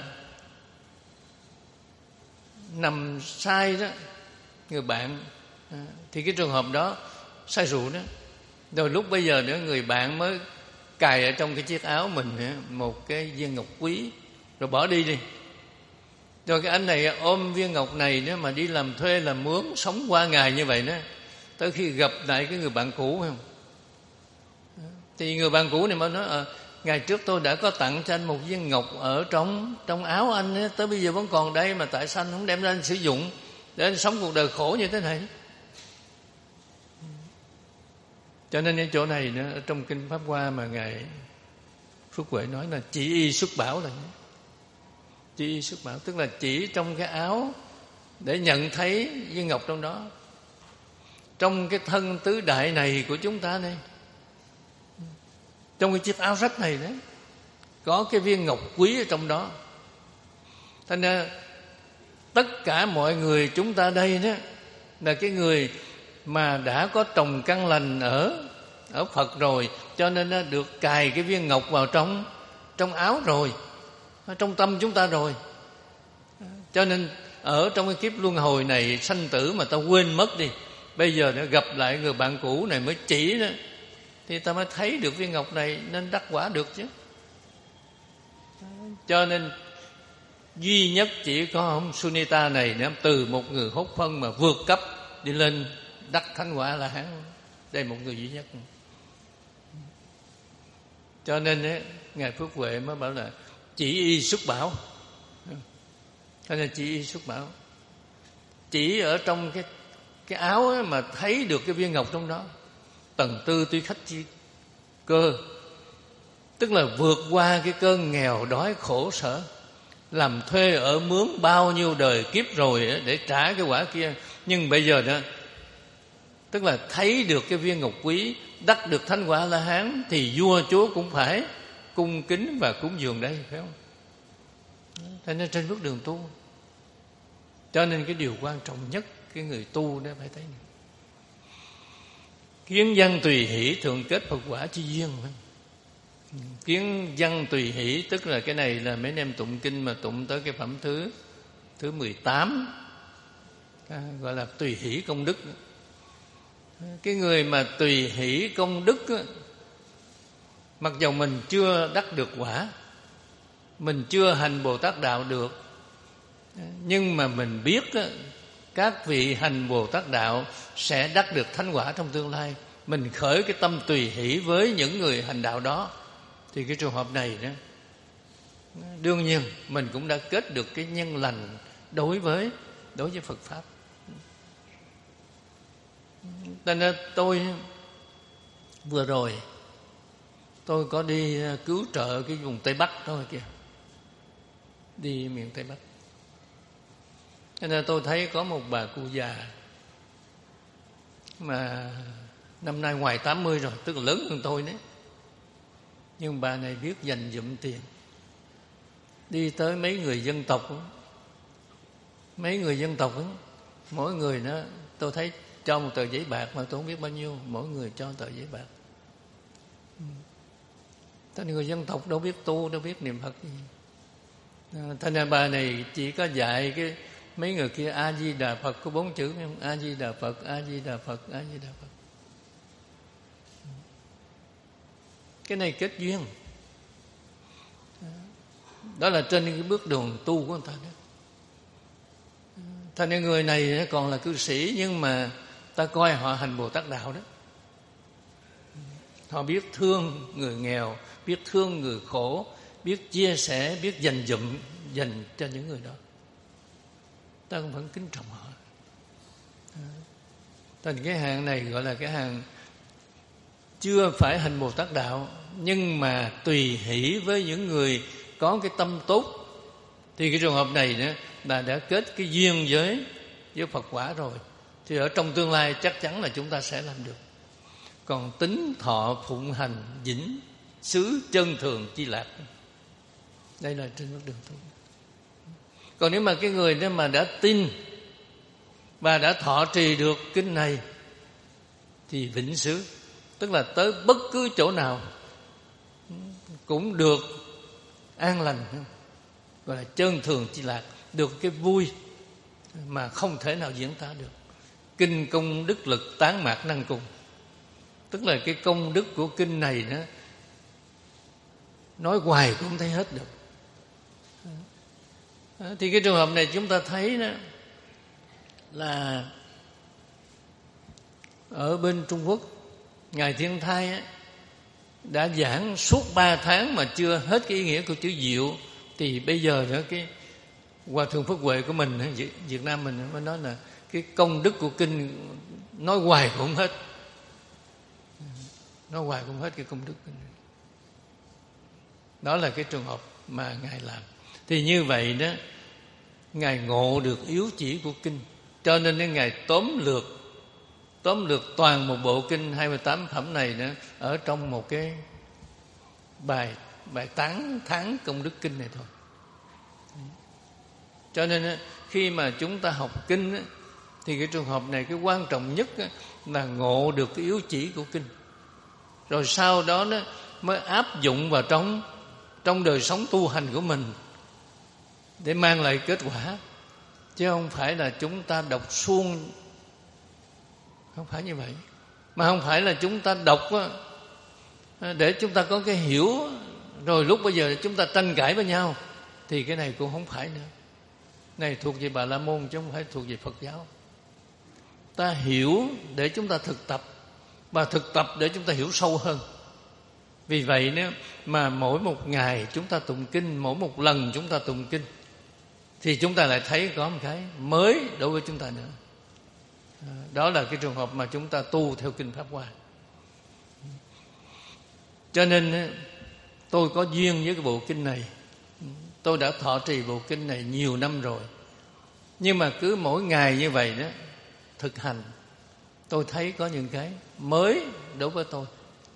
nằm sai đó, người bạn, thì cái trường hợp đó say rượu đó, rồi lúc bây giờ nữa người bạn mới cài ở trong cái chiếc áo mình một cái viên ngọc quý, rồi bỏ đi đi. Rồi cái anh này ôm viên ngọc này đó mà đi làm thuê làm mướn, sống qua ngày như vậy đó, tới khi gặp lại cái người bạn cũ, phải không? Thì người bạn cũ này mới nói: à, ngày trước tôi đã có tặng cho anh một viên ngọc ở trong trong áo anh ấy, tới bây giờ vẫn còn đây, mà tại sao anh không đem ra anh sử dụng để anh sống cuộc đời khổ như thế này? Cho nên cái chỗ này nữa, trong kinh Pháp Hoa mà ngài Phước Huệ nói là chỉ y xuất bảo, là chỉ y xuất bảo, tức là chỉ trong cái áo để nhận thấy viên ngọc trong đó. Trong cái thân tứ đại này của chúng ta đây, trong cái chiếc áo rách này đấy, có cái viên ngọc quý ở trong đó. Thành ra tất cả mọi người chúng ta đây đó là cái người mà đã có trồng căn lành ở ở Phật rồi, cho nên nó được cài cái viên ngọc vào trong trong áo rồi, ở trong tâm chúng ta rồi. Cho nên ở trong cái kiếp luân hồi này sanh tử mà ta quên mất đi, bây giờ nó gặp lại người bạn cũ này mới chỉ đó, thì ta mới thấy được viên ngọc này nên đắc quả được chứ. Cho nên duy nhất chỉ có ông Sunita này nữa, từ một người hốt phân mà vượt cấp đi lên đắc thánh quả La Hán. Đây một người duy nhất. Cho nên ấy, ngài Phước Huệ mới bảo là chỉ y xuất bảo. Cho nên chỉ y xuất bảo, chỉ ở trong cái cái áo ấy mà thấy được cái viên ngọc trong đó. Tần tư tuy khách chi cơ, tức là vượt qua cái cơn nghèo đói khổ sở, làm thuê ở mướn bao nhiêu đời kiếp rồi để trả cái quả kia. Nhưng bây giờ đó, tức là thấy được cái viên ngọc quý, đắc được thánh quả La Hán, thì vua chúa cũng phải cung kính và cúng dường đây, phải không? Thế nên trên bước đường tu, cho nên cái điều quan trọng nhất cái người tu đó phải thấy này. Kiến văn tùy hỷ thường kết Phật quả chi duyên. Kiến văn tùy hỷ tức là cái này là mấy anh em tụng kinh mà tụng tới cái phẩm thứ thứ mười tám, à, gọi là tùy hỷ công đức. Cái người mà tùy hỷ công đức á, mặc dầu mình chưa đắc được quả, mình chưa hành Bồ Tát đạo được, nhưng mà mình biết á, các vị hành Bồ Tát đạo sẽ đắc được thánh quả trong tương lai. Mình khởi cái tâm tùy hỷ với những người hành đạo đó, thì cái trường hợp này đó, đương nhiên mình cũng đã kết được cái nhân lành đối với đối với Phật pháp. Nên tôi vừa rồi tôi có đi cứu trợ cái vùng Tây Bắc thôi kìa, đi miền Tây Bắc. Cho nên tôi thấy có một bà cụ già mà năm nay ngoài tám mươi rồi, tức là lớn hơn tôi đấy. Nhưng bà này biết dành dụm tiền, đi tới mấy người dân tộc, mấy người dân tộc đó, mỗi người nó tôi thấy cho một tờ giấy bạc mà tôi không biết bao nhiêu, mỗi người cho một tờ giấy bạc. Thế nên người dân tộc đâu biết tu, đâu biết niệm Phật gì. Thế nên bà này chỉ có dạy cái mấy người kia A Di Đà Phật, có bốn chữ không? A Di Đà Phật, A Di Đà Phật, A Di Đà Phật. Cái này kết duyên. Đó là trên cái bước đường tu của người ta đó. Thành nên người này còn là cư sĩ, nhưng mà ta coi họ hành Bồ Tát đạo đó. Họ biết thương người nghèo, biết thương người khổ, biết chia sẻ, biết dành dụm dành cho những người đó. Ta cũng vẫn kính trọng họ. Thành cái hàng này gọi là cái hàng chưa phải hành Bồ Tát đạo, nhưng mà tùy hỷ với những người có cái tâm tốt. Thì cái trường hợp này nữa là đã kết cái duyên với với Phật quả rồi, thì ở trong tương lai chắc chắn là chúng ta sẽ làm được. Còn tính thọ phụng hành vĩnh xứ chân thường chi lạc, đây là trên bước đường tu. Còn nếu mà cái người đó mà đã tin và đã thọ trì được kinh này thì vĩnh xứ, tức là tới bất cứ chỗ nào cũng được an lành, gọi là chân thường chi lạc, được cái vui mà không thể nào diễn tả được. Kinh công đức lực tán mạc năng cùng, tức là cái công đức của kinh này đó, nói hoài cũng không thấy hết được. Thì cái trường hợp này chúng ta thấy đó là ở bên Trung Quốc, Ngài Thiên Thai á, đã giảng suốt ba tháng mà chưa hết cái ý nghĩa của chữ diệu. Thì bây giờ nữa cái Hòa Thượng Phước Huệ của mình, Việt Nam mình mới nói là cái công đức của kinh nói hoài cũng hết, nói hoài cũng hết cái công đức kinh. Đó là cái trường hợp mà Ngài làm. Thì như vậy đó, Ngài ngộ được yếu chỉ của kinh, cho nên Ngài tóm lược tóm lược toàn một bộ kinh hai mươi tám phẩm này nữa ở trong một cái bài bài tán thán công đức kinh này thôi. Cho nên khi mà chúng ta học kinh thì cái trường hợp này cái quan trọng nhất là ngộ được cái yếu chỉ của kinh, rồi sau đó nó mới áp dụng vào trong trong đời sống tu hành của mình để mang lại kết quả, chứ không phải là chúng ta đọc suông. Không phải như vậy. Mà không phải là chúng ta đọc để chúng ta có cái hiểu, rồi lúc bây giờ chúng ta tranh cãi với nhau, thì cái này cũng không phải nữa. Này thuộc về Bà La Môn chứ không phải thuộc về Phật giáo. Ta hiểu để chúng ta thực tập, và thực tập để chúng ta hiểu sâu hơn. Vì vậy nếu mà mỗi một ngày chúng ta tụng kinh, mỗi một lần chúng ta tụng kinh, thì chúng ta lại thấy có một cái mới đối với chúng ta nữa. Đó là cái trường hợp mà chúng ta tu theo kinh Pháp Hoa. Cho nên tôi có duyên với cái bộ kinh này, tôi đã thọ trì bộ kinh này nhiều năm rồi. Nhưng mà cứ mỗi ngày như vậy đó, thực hành, tôi thấy có những cái mới đối với tôi.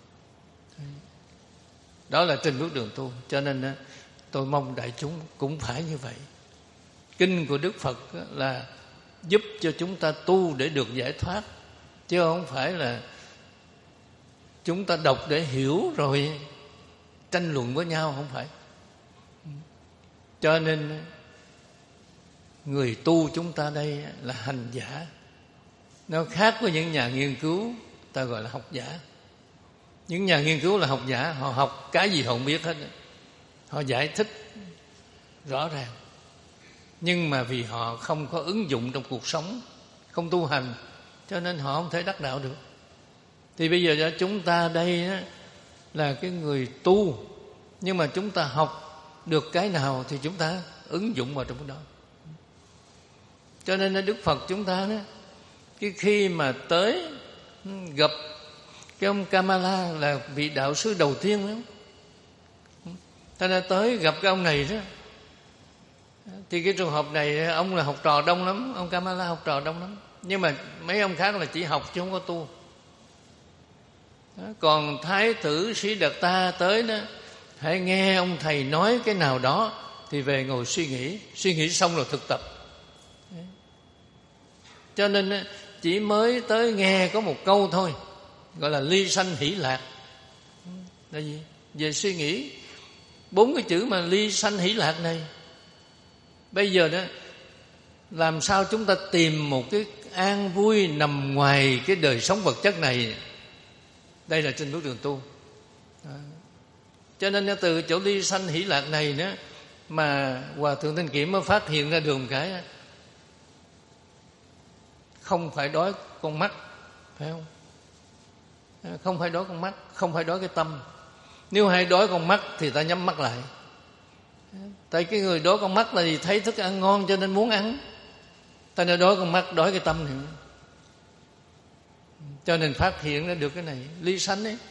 Đó là trên bước đường tu. Cho nên tôi mong đại chúng cũng phải như vậy. Kinh của Đức Phật là giúp cho chúng ta tu để được giải thoát, chứ không phải là chúng ta đọc để hiểu rồi tranh luận với nhau, không phải. Cho nên người tu chúng ta đây là hành giả. Nó khác với những nhà nghiên cứu, ta gọi là học giả. Những nhà nghiên cứu là học giả, họ học cái gì họ không biết hết, họ giải thích rõ ràng, nhưng mà vì họ không có ứng dụng trong cuộc sống, không tu hành, cho nên họ không thể đắc đạo được. Thì bây giờ cho chúng ta đây đó, là cái người tu, nhưng mà chúng ta học được cái nào thì chúng ta ứng dụng vào trong cái đó. Cho nên Đức Phật chúng ta đó, cái khi mà tới gặp cái ông Kamala là vị đạo sư đầu tiên đó, ta đã tới gặp cái ông này đó, thì cái trường hợp này ông là học trò đông lắm, ông Kamala học trò đông lắm, nhưng mà mấy ông khác là chỉ học chứ không có tu. Đó, còn Thái tử Sĩ Đạt Ta tới đó, hãy nghe ông thầy nói cái nào đó thì về ngồi suy nghĩ, suy nghĩ xong rồi thực tập. Đấy. Cho nên chỉ mới tới nghe có một câu thôi, gọi là ly sanh hỷ lạc. Là gì? Về suy nghĩ bốn cái chữ mà ly sanh hỷ lạc này. Bây giờ đó, làm sao chúng ta tìm một cái an vui nằm ngoài cái đời sống vật chất này? Đây là trên bước đường tu. Đó. Cho nên từ chỗ ly sanh hỷ lạc này đó, mà Hòa Thượng Thanh Kiểm mới phát hiện ra đường cái không phải đói con mắt, phải không? Không phải đói con mắt, không phải đói cái tâm. Nếu hay đói con mắt thì ta nhắm mắt lại. Tại cái người đói con mắt là gì? Thấy thức ăn ngon cho nên muốn ăn. Ta nên đói con mắt, đói cái tâm thì cho nên phát hiện ra được cái này, ly sanh ấy.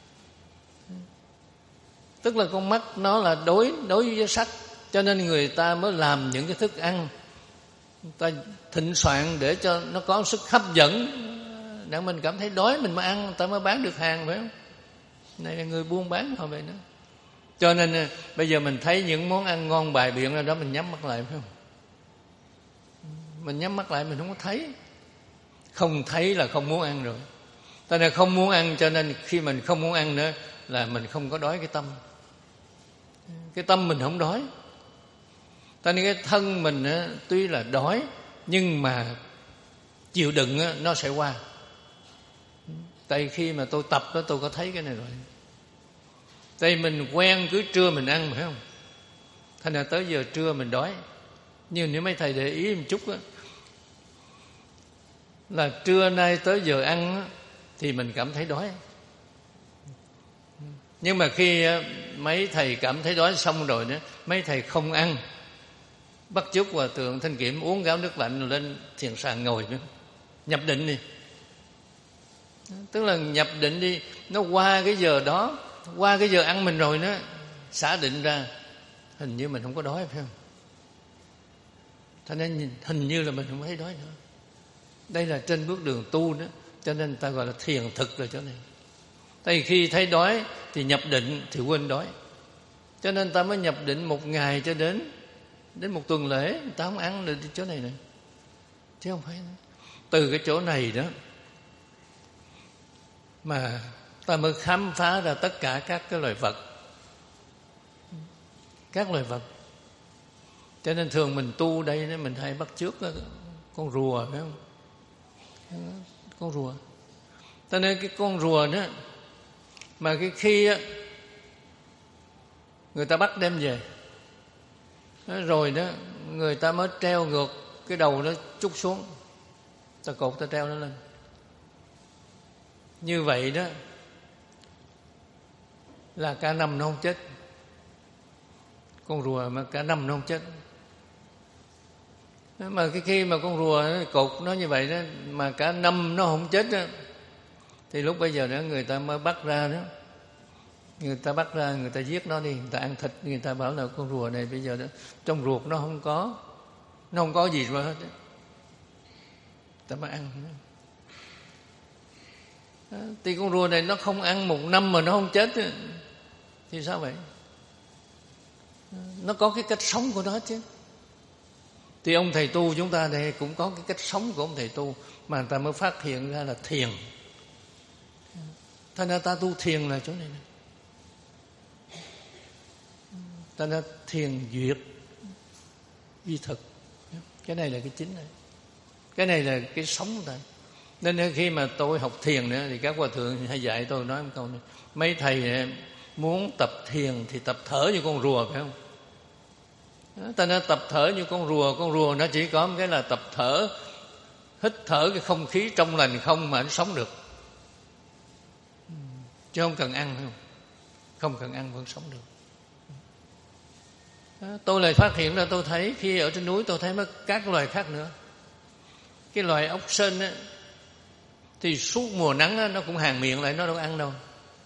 Tức là con mắt nó là đối đối với sắc, cho nên người ta mới làm những cái thức ăn ta thịnh soạn để cho nó có sức hấp dẫn, để mình cảm thấy đói mình mới ăn, người ta mới bán được hàng, phải không? Này là người buôn bán họ vậy đó. Cho nên bây giờ mình thấy những món ăn ngon bài biện ra đó, mình nhắm mắt lại, phải không? Mình nhắm mắt lại mình không có thấy. Không thấy là không muốn ăn rồi. Cho nên không muốn ăn, cho nên khi mình không muốn ăn nữa là mình không có đói cái tâm. Cái tâm mình không đói. Cho nên cái thân mình á, tuy là đói nhưng mà chịu đựng á, nó sẽ qua. Tại khi mà tôi tập đó, tôi có thấy cái này rồi. Tại mình quen cứ trưa mình ăn, phải không? Thành ra tới giờ trưa mình đói. Nhưng nếu mấy thầy để ý một chút á, là trưa nay tới giờ ăn á, thì mình cảm thấy đói. Nhưng mà khi mấy thầy cảm thấy đói xong rồi đó, mấy thầy không ăn, bắt chước Hòa Thượng Thanh Kiểm uống gáo nước lạnh rồi lên thiền sàng ngồi nữa, nhập định đi. Tức là nhập định đi, nó qua cái giờ đó, qua cái giờ ăn mình rồi đó, xả định ra, hình như mình không có đói, phải không? Cho nên hình như là mình không thấy đói nữa. Đây là trên bước đường tu đó, cho nên ta gọi là thiền thực rồi chỗ này. Tại vì khi thấy đói thì nhập định thì quên đói. Cho nên ta mới nhập định một ngày cho đến đến một tuần lễ, ta không ăn được chỗ này này. Chứ không phải nữa. Từ cái chỗ này đó mà ta mới khám phá ra tất cả các cái loài vật. Các loài vật. Cho nên thường mình tu đây mình hay bắt chước con rùa, phải không? Con rùa. Cho nên cái con rùa đó, mà cái khi á, người ta bắt đem về rồi đó, người ta mới treo ngược cái đầu nó trút xuống, ta cột ta treo nó lên. Như vậy đó là cả năm nó không chết. Con rùa mà cả năm nó không chết. Mà cái khi mà con rùa nó cột nó như vậy đó, mà cả năm nó không chết đó, thì lúc bây giờ đó người ta mới bắt ra đó. Người ta bắt ra, người ta giết nó đi, người ta ăn thịt. Người ta bảo là con rùa này bây giờ đó, trong ruột nó không có Nó không có gì mà hết đó. Ta mới ăn đó. Thì con rùa này nó không ăn một năm mà nó không chết đó. Thì sao vậy? Nó có cái cách sống của nó chứ. Thì ông thầy tu chúng ta đây cũng có cái cách sống của ông thầy tu, mà người ta mới phát hiện ra là thiền. Thành ra ta tu thiền là chỗ này này. Ta đã thiền duyệt vi thực. Cái này là cái chính này. Cái này là cái sống của ta. Nên khi mà tôi học thiền nữa, thì các hòa thượng hay dạy tôi nói một câu này: mấy thầy muốn tập thiền thì tập thở như con rùa, phải không? Ta đã tập thở như con rùa. Con rùa nó chỉ có một cái là tập thở, hít thở cái không khí trong lành không mà nó sống được, chứ không cần ăn, phải không? Không cần ăn vẫn sống được. Tôi lại phát hiện ra, tôi thấy khi ở trên núi tôi thấy các loài khác nữa. Cái loài ốc sên á, thì suốt mùa nắng á, nó cũng hàn miệng lại, nó đâu ăn đâu.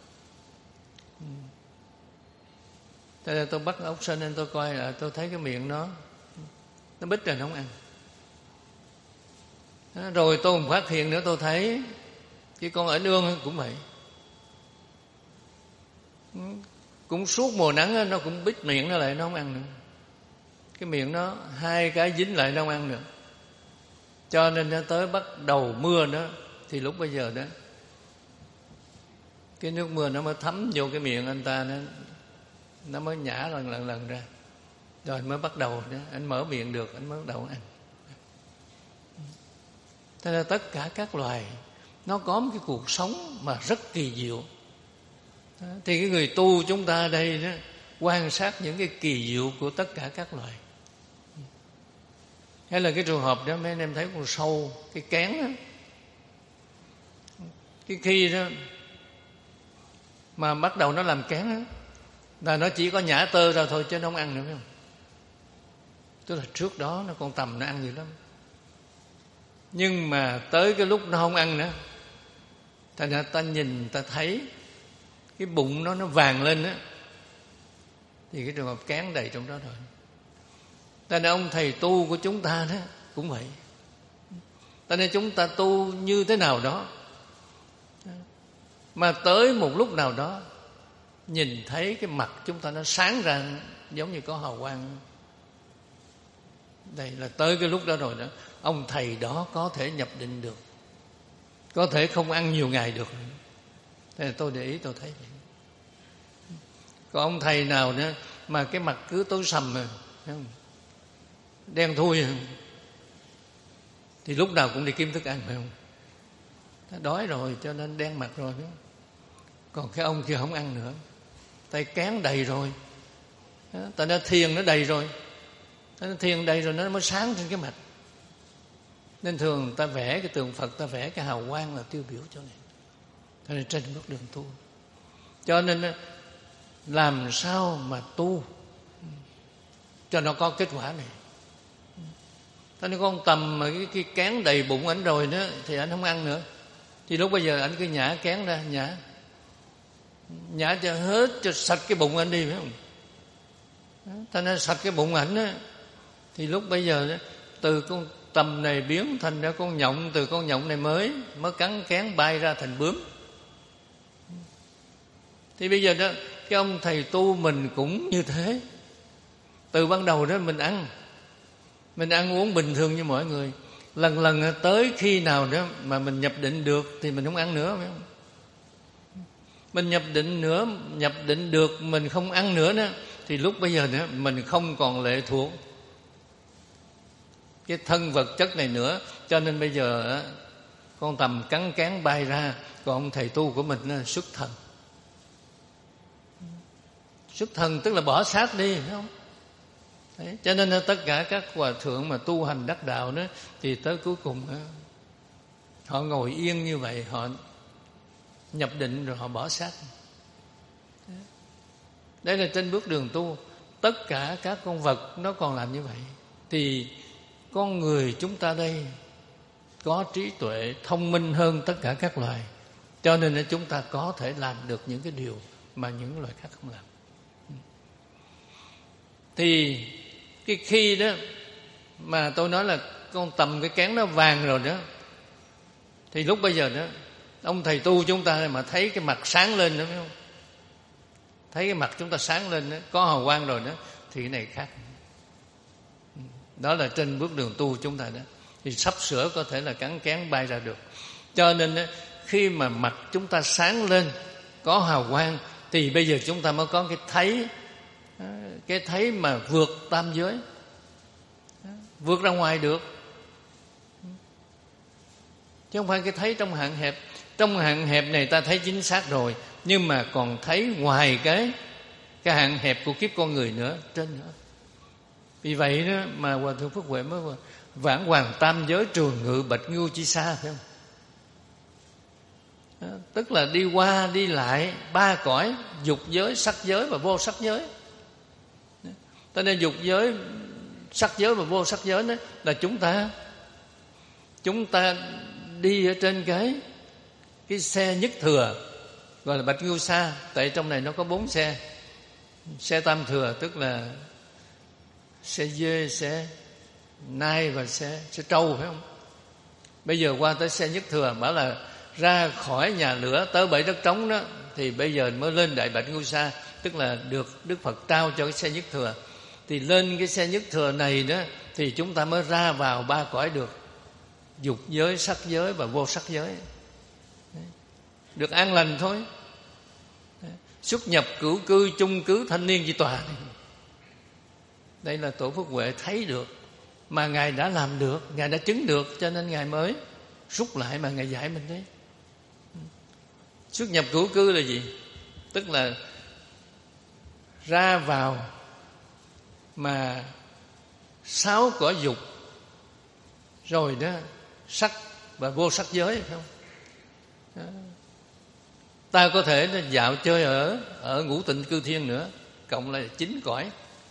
Thế nên tôi bắt ốc sên nên tôi coi là tôi thấy cái miệng nó nó bít rồi, nó không ăn. Rồi tôi cũng phát hiện nữa, tôi thấy cái con ếch ương cũng vậy. Cũng suốt mùa nắng nó cũng bít miệng nó lại, nó không ăn nữa. Cái miệng nó hai cái dính lại, nó không ăn nữa. Cho nên nó tới bắt đầu mưa nữa, thì lúc bây giờ đó cái nước mưa nó mới thấm vô cái miệng anh ta, nó nó mới nhả lần lần lần ra, rồi mới bắt đầu đó, anh mở miệng được, anh mới bắt đầu ăn. Thế là tất cả các loài nó có một cái cuộc sống mà rất kỳ diệu. Thì cái người tu chúng ta đây đó, quan sát những cái kỳ diệu của tất cả các loài. Hay là cái trường hợp đó mấy anh em thấy con sâu, cái kén đó, Cái khi đó mà bắt đầu nó làm kén đó, là nó chỉ có nhả tơ ra thôi chứ nó không ăn nữa, phải không? Tức là trước đó nó còn tầm nó ăn nhiều lắm, nhưng mà tới cái lúc nó không ăn nữa, thành ra ta nhìn ta thấy cái bụng nó nó vàng lên á, thì cái trường hợp kén đầy trong đó rồi. Cho nên ông thầy tu của chúng ta đó cũng vậy. Cho nên chúng ta tu như thế nào đó, mà tới một lúc nào đó nhìn thấy cái mặt chúng ta nó sáng ra giống như có hào quang. Đây là tới cái lúc đó rồi đó, ông thầy đó có thể nhập định được, có thể không ăn nhiều ngày được. Thế là tôi để ý tôi thấy vậy. Còn ông thầy nào nữa mà cái mặt cứ tối sầm rồi, đen thui, thì lúc nào cũng đi kiếm thức ăn, phải không? Nó đói rồi cho nên đen mặt rồi đó. Còn cái ông kia không ăn nữa, tay kén đầy rồi, ta nó thiền nó đầy rồi, nó thiền đầy rồi nó mới sáng trên cái mặt. Nên thường ta vẽ cái tượng Phật, ta vẽ cái hào quang là tiêu biểu cho này. Thế nên trên bước đường tu, cho nên làm sao mà tu cho nó có kết quả này. Thế nên con tầm mà cái, cái kén đầy bụng ảnh rồi đó, thì anh không ăn nữa. Thì lúc bây giờ anh cứ nhả kén ra, nhả nhả cho hết, cho sạch cái bụng anh đi, phải không? Thế nên sạch cái bụng ảnh á, thì lúc bây giờ đó, từ con tầm này biến thành ra con nhộng, từ con nhộng này mới mới cắn kén bay ra thành bướm. Thì bây giờ đó, cái ông thầy tu mình cũng như thế. Từ ban đầu đó mình ăn, mình ăn uống bình thường như mọi người. Lần lần tới khi nào đó mà mình nhập định được thì mình không ăn nữa, phải không? Mình nhập định nữa, nhập định được mình không ăn nữa đó, thì lúc bây giờ nữa mình không còn lệ thuộc cái thân vật chất này nữa. Cho nên bây giờ con tầm cắn cán bay ra, còn ông thầy tu của mình nó xuất thần. Xuất thần tức là bỏ xác đi, phải không? Đấy, cho nên tất cả các hòa thượng mà tu hành đắc đạo đó, thì tới cuối cùng họ ngồi yên như vậy, họ nhập định rồi họ bỏ xác. Đây là trên bước đường tu. Tất cả các con vật nó còn làm như vậy, thì con người chúng ta đây có trí tuệ thông minh hơn tất cả các loài, cho nên là chúng ta có thể làm được những cái điều mà những loài khác không làm. Thì cái khi đó mà tôi nói là con tầm cái kén nó vàng rồi đó, thì lúc bây giờ đó ông thầy tu chúng ta mà thấy cái mặt sáng lên đó, phải không? Thấy cái mặt chúng ta sáng lên đó, có hào quang rồi đó, thì cái này khác. Đó là trên bước đường tu chúng ta đó, thì sắp sửa có thể là cắn kén bay ra được. Cho nên đó, khi mà mặt chúng ta sáng lên, có hào quang, thì bây giờ chúng ta mới có cái thấy, cái thấy mà vượt tam giới, vượt ra ngoài được, chứ không phải cái thấy trong hạn hẹp. Trong hạn hẹp này ta thấy chính xác rồi, nhưng mà còn thấy ngoài cái cái hạn hẹp của kiếp con người nữa, trên nữa. Vì vậy đó mà Hòa Thượng Phước Huệ mới vãng hoàng tam giới trường ngự bạch ngưu chi xa, phải không? Đó, tức là đi qua đi lại ba cõi, dục giới, sắc giới và vô sắc giới. Cho nên dục giới, sắc giới và vô sắc giới đó là chúng ta chúng ta đi ở trên cái cái xe nhất thừa, gọi là bạch ngưu xa. Tại trong này nó có bốn xe. Xe tam thừa tức là xe dê, xe nai và xe xe trâu, phải không? Bây giờ qua tới xe nhất thừa, bảo là ra khỏi nhà lửa tới bãi đất trống đó, thì bây giờ mới lên đại bạch ngưu xa, tức là được Đức Phật trao cho cái xe nhất thừa. Thì lên cái xe nhất thừa này đó, thì chúng ta mới ra vào ba cõi được, dục giới, sắc giới và vô sắc giới. Đấy, được an lành thôi. Đấy, xuất nhập cửu cư chung cư thanh niên di tòa. Đây là Tổ Phước Huệ thấy được, mà Ngài đã làm được, Ngài đã chứng được, cho nên Ngài mới rút lại mà Ngài dạy mình đấy. Xuất nhập cửu cư là gì? Tức là ra vào mà sáu cõi dục rồi đó, sắc và vô sắc giới, phải không? Ta có thể là dạo chơi ở ở ngũ tịnh cư thiên nữa, cộng là chín cõi.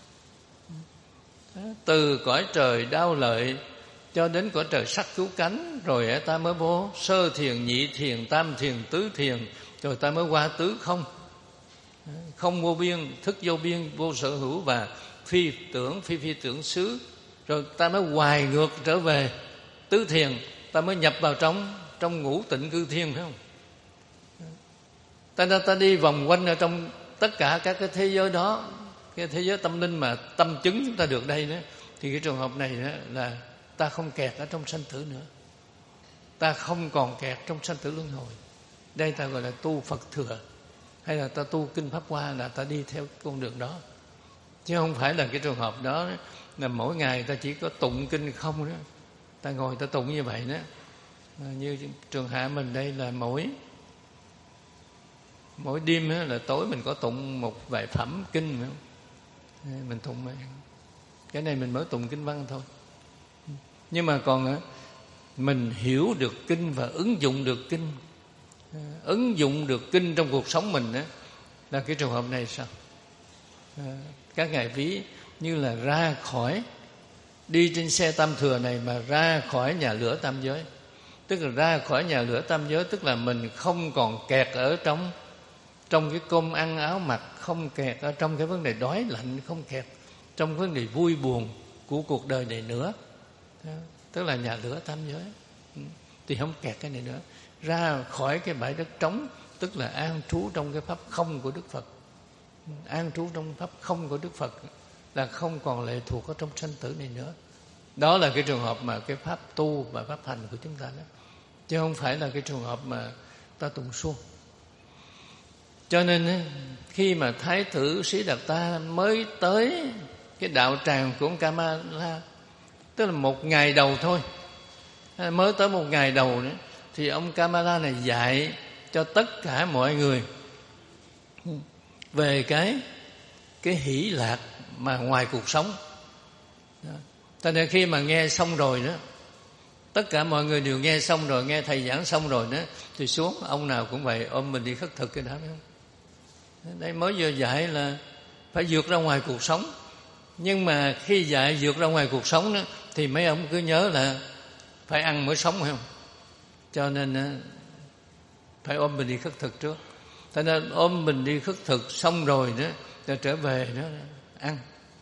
Từ cõi trời đau lợi cho đến cõi trời sắc cứu cánh, rồi ta mới vô sơ thiền, nhị thiền, tam thiền, tứ thiền, rồi ta mới qua tứ không. Không vô biên, thức vô biên, vô sở hữu và phi tưởng, phi phi tưởng xứ. Rồi ta mới hoài ngược trở về tứ thiền, ta mới nhập vào trong trong ngũ tịnh cư thiên, phải không? Ta ta đi vòng quanh ở trong tất cả các cái thế giới đó, cái thế giới tâm linh mà tâm chứng chúng ta được đây đó, thì cái trường hợp này đó là ta không kẹt ở trong sanh tử nữa, ta không còn kẹt trong sanh tử luân hồi. Đây ta gọi là tu Phật thừa, hay là ta tu kinh Pháp Hoa, là ta đi theo con đường đó, chứ không phải là cái trường hợp đó là mỗi ngày ta chỉ có tụng kinh không đó, ta ngồi ta tụng như vậy đó. Như trường hạ mình đây là mỗi mỗi đêm đó, là tối mình có tụng một vài phẩm kinh nữa. Mình tụng cái này mình mới tụng kinh văn thôi, nhưng mà còn mình hiểu được kinh và ứng dụng được kinh, ứng dụng được kinh trong cuộc sống mình đó, là cái trường hợp này sao? Các ngài ví như là ra khỏi, đi trên xe tam thừa này mà ra khỏi nhà lửa tam giới. Tức là ra khỏi nhà lửa tam giới, tức là mình không còn kẹt ở trong trong cái cơm ăn áo mặc, không kẹt ở trong cái vấn đề đói lạnh, không kẹt trong vấn đề vui buồn của cuộc đời này nữa. Tức là nhà lửa tam giới thì không kẹt cái này nữa. Ra khỏi cái bãi đất trống, tức là an trú trong cái pháp không của Đức Phật. An trú trong pháp không của Đức Phật là không còn lệ thuộc ở trong sanh tử này nữa. Đó là cái trường hợp mà cái pháp tu và pháp hành của chúng ta đó, chứ không phải là cái trường hợp mà ta tụng suông. Cho nên khi mà Thái tử Sĩ Đạt Ta mới tới cái đạo tràng của ông Kamala, tức là một ngày đầu thôi, mới tới một ngày đầu nữa, thì ông Kamala này dạy cho tất cả mọi người về cái cái hỷ lạc mà ngoài cuộc sống. Cho nên khi mà nghe xong rồi đó, tất cả mọi người đều nghe xong rồi, nghe thầy giảng xong rồi đó, thì xuống ông nào cũng vậy, ôm mình đi khất thực cái đó, phải không? Đây mới vừa dạy là phải vượt ra ngoài cuộc sống, nhưng mà khi dạy vượt ra ngoài cuộc sống đó, thì mấy ông cứ nhớ là phải ăn mới sống, phải không? Cho nên phải ôm mình đi khất thực trước. Cho nên ôm mình đi khất thực xong rồi đó, rồi trở về đó ăn,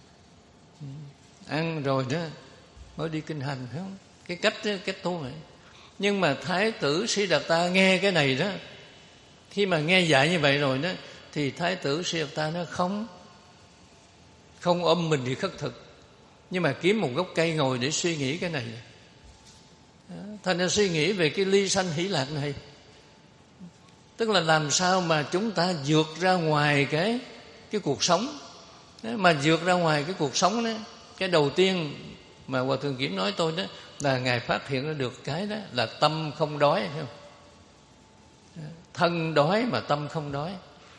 ăn rồi đó mới đi kinh hành, phải không? Cái cách đó, cách tu này. Nhưng mà Thái tử Sĩ Đạt Ta nghe cái này đó, khi mà nghe dạy như vậy rồi đó, thì Thái tử Sĩ Đạt Ta nó không không ôm mình đi khất thực, nhưng mà kiếm một gốc cây ngồi để suy nghĩ cái này. Thành ra suy nghĩ về cái ly sanh hỷ lạc này, tức là làm sao mà chúng ta vượt ra ngoài cái cái cuộc sống. Mà vượt ra ngoài cái cuộc sống đó, cái đầu tiên mà Hòa Thượng Kiểm nói tôi đó là ngài phát hiện ra được cái đó là tâm không đói, phải không? Thân đói mà tâm không đói.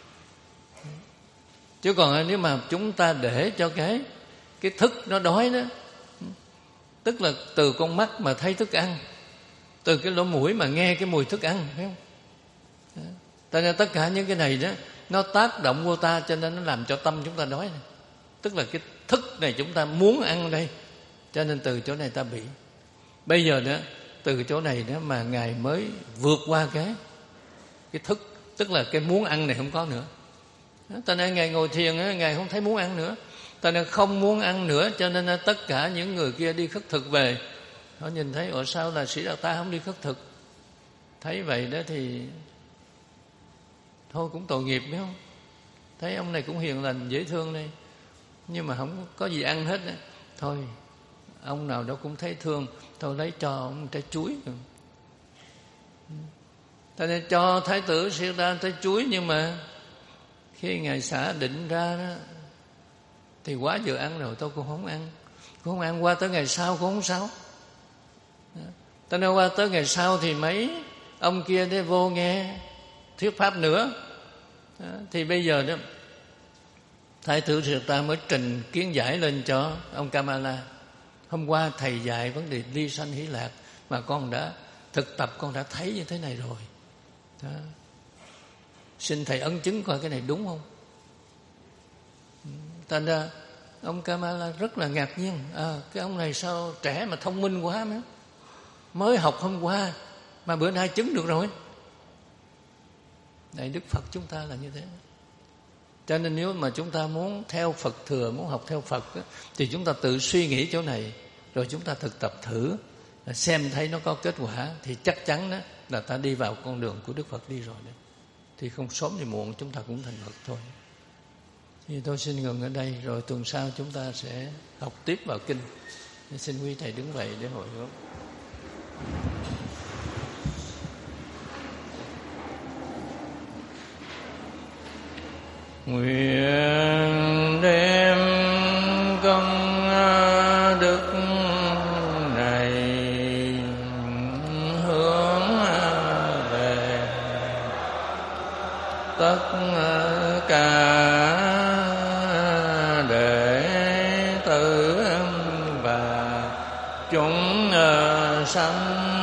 Chứ còn nếu mà chúng ta để cho cái cái thức nó đói đó, tức là từ con mắt mà thấy thức ăn, từ cái lỗ mũi mà nghe cái mùi thức ăn, phải không? Cho nên tất cả những cái này đó nó tác động vô ta, cho nên nó làm cho tâm chúng ta đói này. Tức là cái thức này chúng ta muốn ăn đây, cho nên từ chỗ này ta bị. Bây giờ đó, từ chỗ này đó mà ngài mới vượt qua cái cái thức, tức là cái muốn ăn này không có nữa. Cho nên ngài ngồi thiền đó, ngài không thấy muốn ăn nữa, cho nên không muốn ăn nữa. Cho nên tất cả những người kia đi khất thực về, họ nhìn thấy ở sao là Sĩ Đạt Ta không đi khất thực. Thấy vậy đó thì thôi cũng tội nghiệp, phải không? Thấy ông này cũng hiền lành dễ thương đây, nhưng mà không có gì ăn hết đó. Thôi ông nào đó cũng thấy thương, thôi lấy cho ông trái chuối. Cho nên cho Thái tử Sĩ Đạt Ta trái chuối, nhưng mà khi ngài xả định ra đó, thì quá giờ ăn rồi, tôi cũng không ăn, cũng không ăn. Qua tới ngày sau cũng không sao. Cho nên qua tới ngày sau thì mấy ông kia để vô nghe thuyết pháp nữa. Thì bây giờ đó Thái tử Sĩ Đạt Ta mới trình kiến giải lên cho ông Kamala. Hôm qua thầy dạy vấn đề ly sanh hỷ lạc, mà con đã thực tập, con đã thấy như thế này rồi. Đó. Xin thầy ấn chứng coi cái này đúng không. Thành ra ông Kamala rất là ngạc nhiên. À, cái ông này sao trẻ mà thông minh quá nữa, mới học hôm qua mà bữa nay chứng được rồi. Này, Đức Phật chúng ta là như thế. Cho nên nếu mà chúng ta muốn theo Phật thừa, muốn học theo Phật á, thì chúng ta tự suy nghĩ chỗ này, rồi chúng ta thực tập thử, xem thấy nó có kết quả, thì chắc chắn đó là ta đi vào con đường của Đức Phật đi rồi đấy. Thì không sớm thì muộn chúng ta cũng thành Phật thôi. Thì tôi xin ngừng ở đây, rồi tuần sau chúng ta sẽ học tiếp vào kinh. Xin quý thầy đứng dậy để hội hướng. Nguyện đem công đức này hướng về tất cả đệ tử và chúng sanh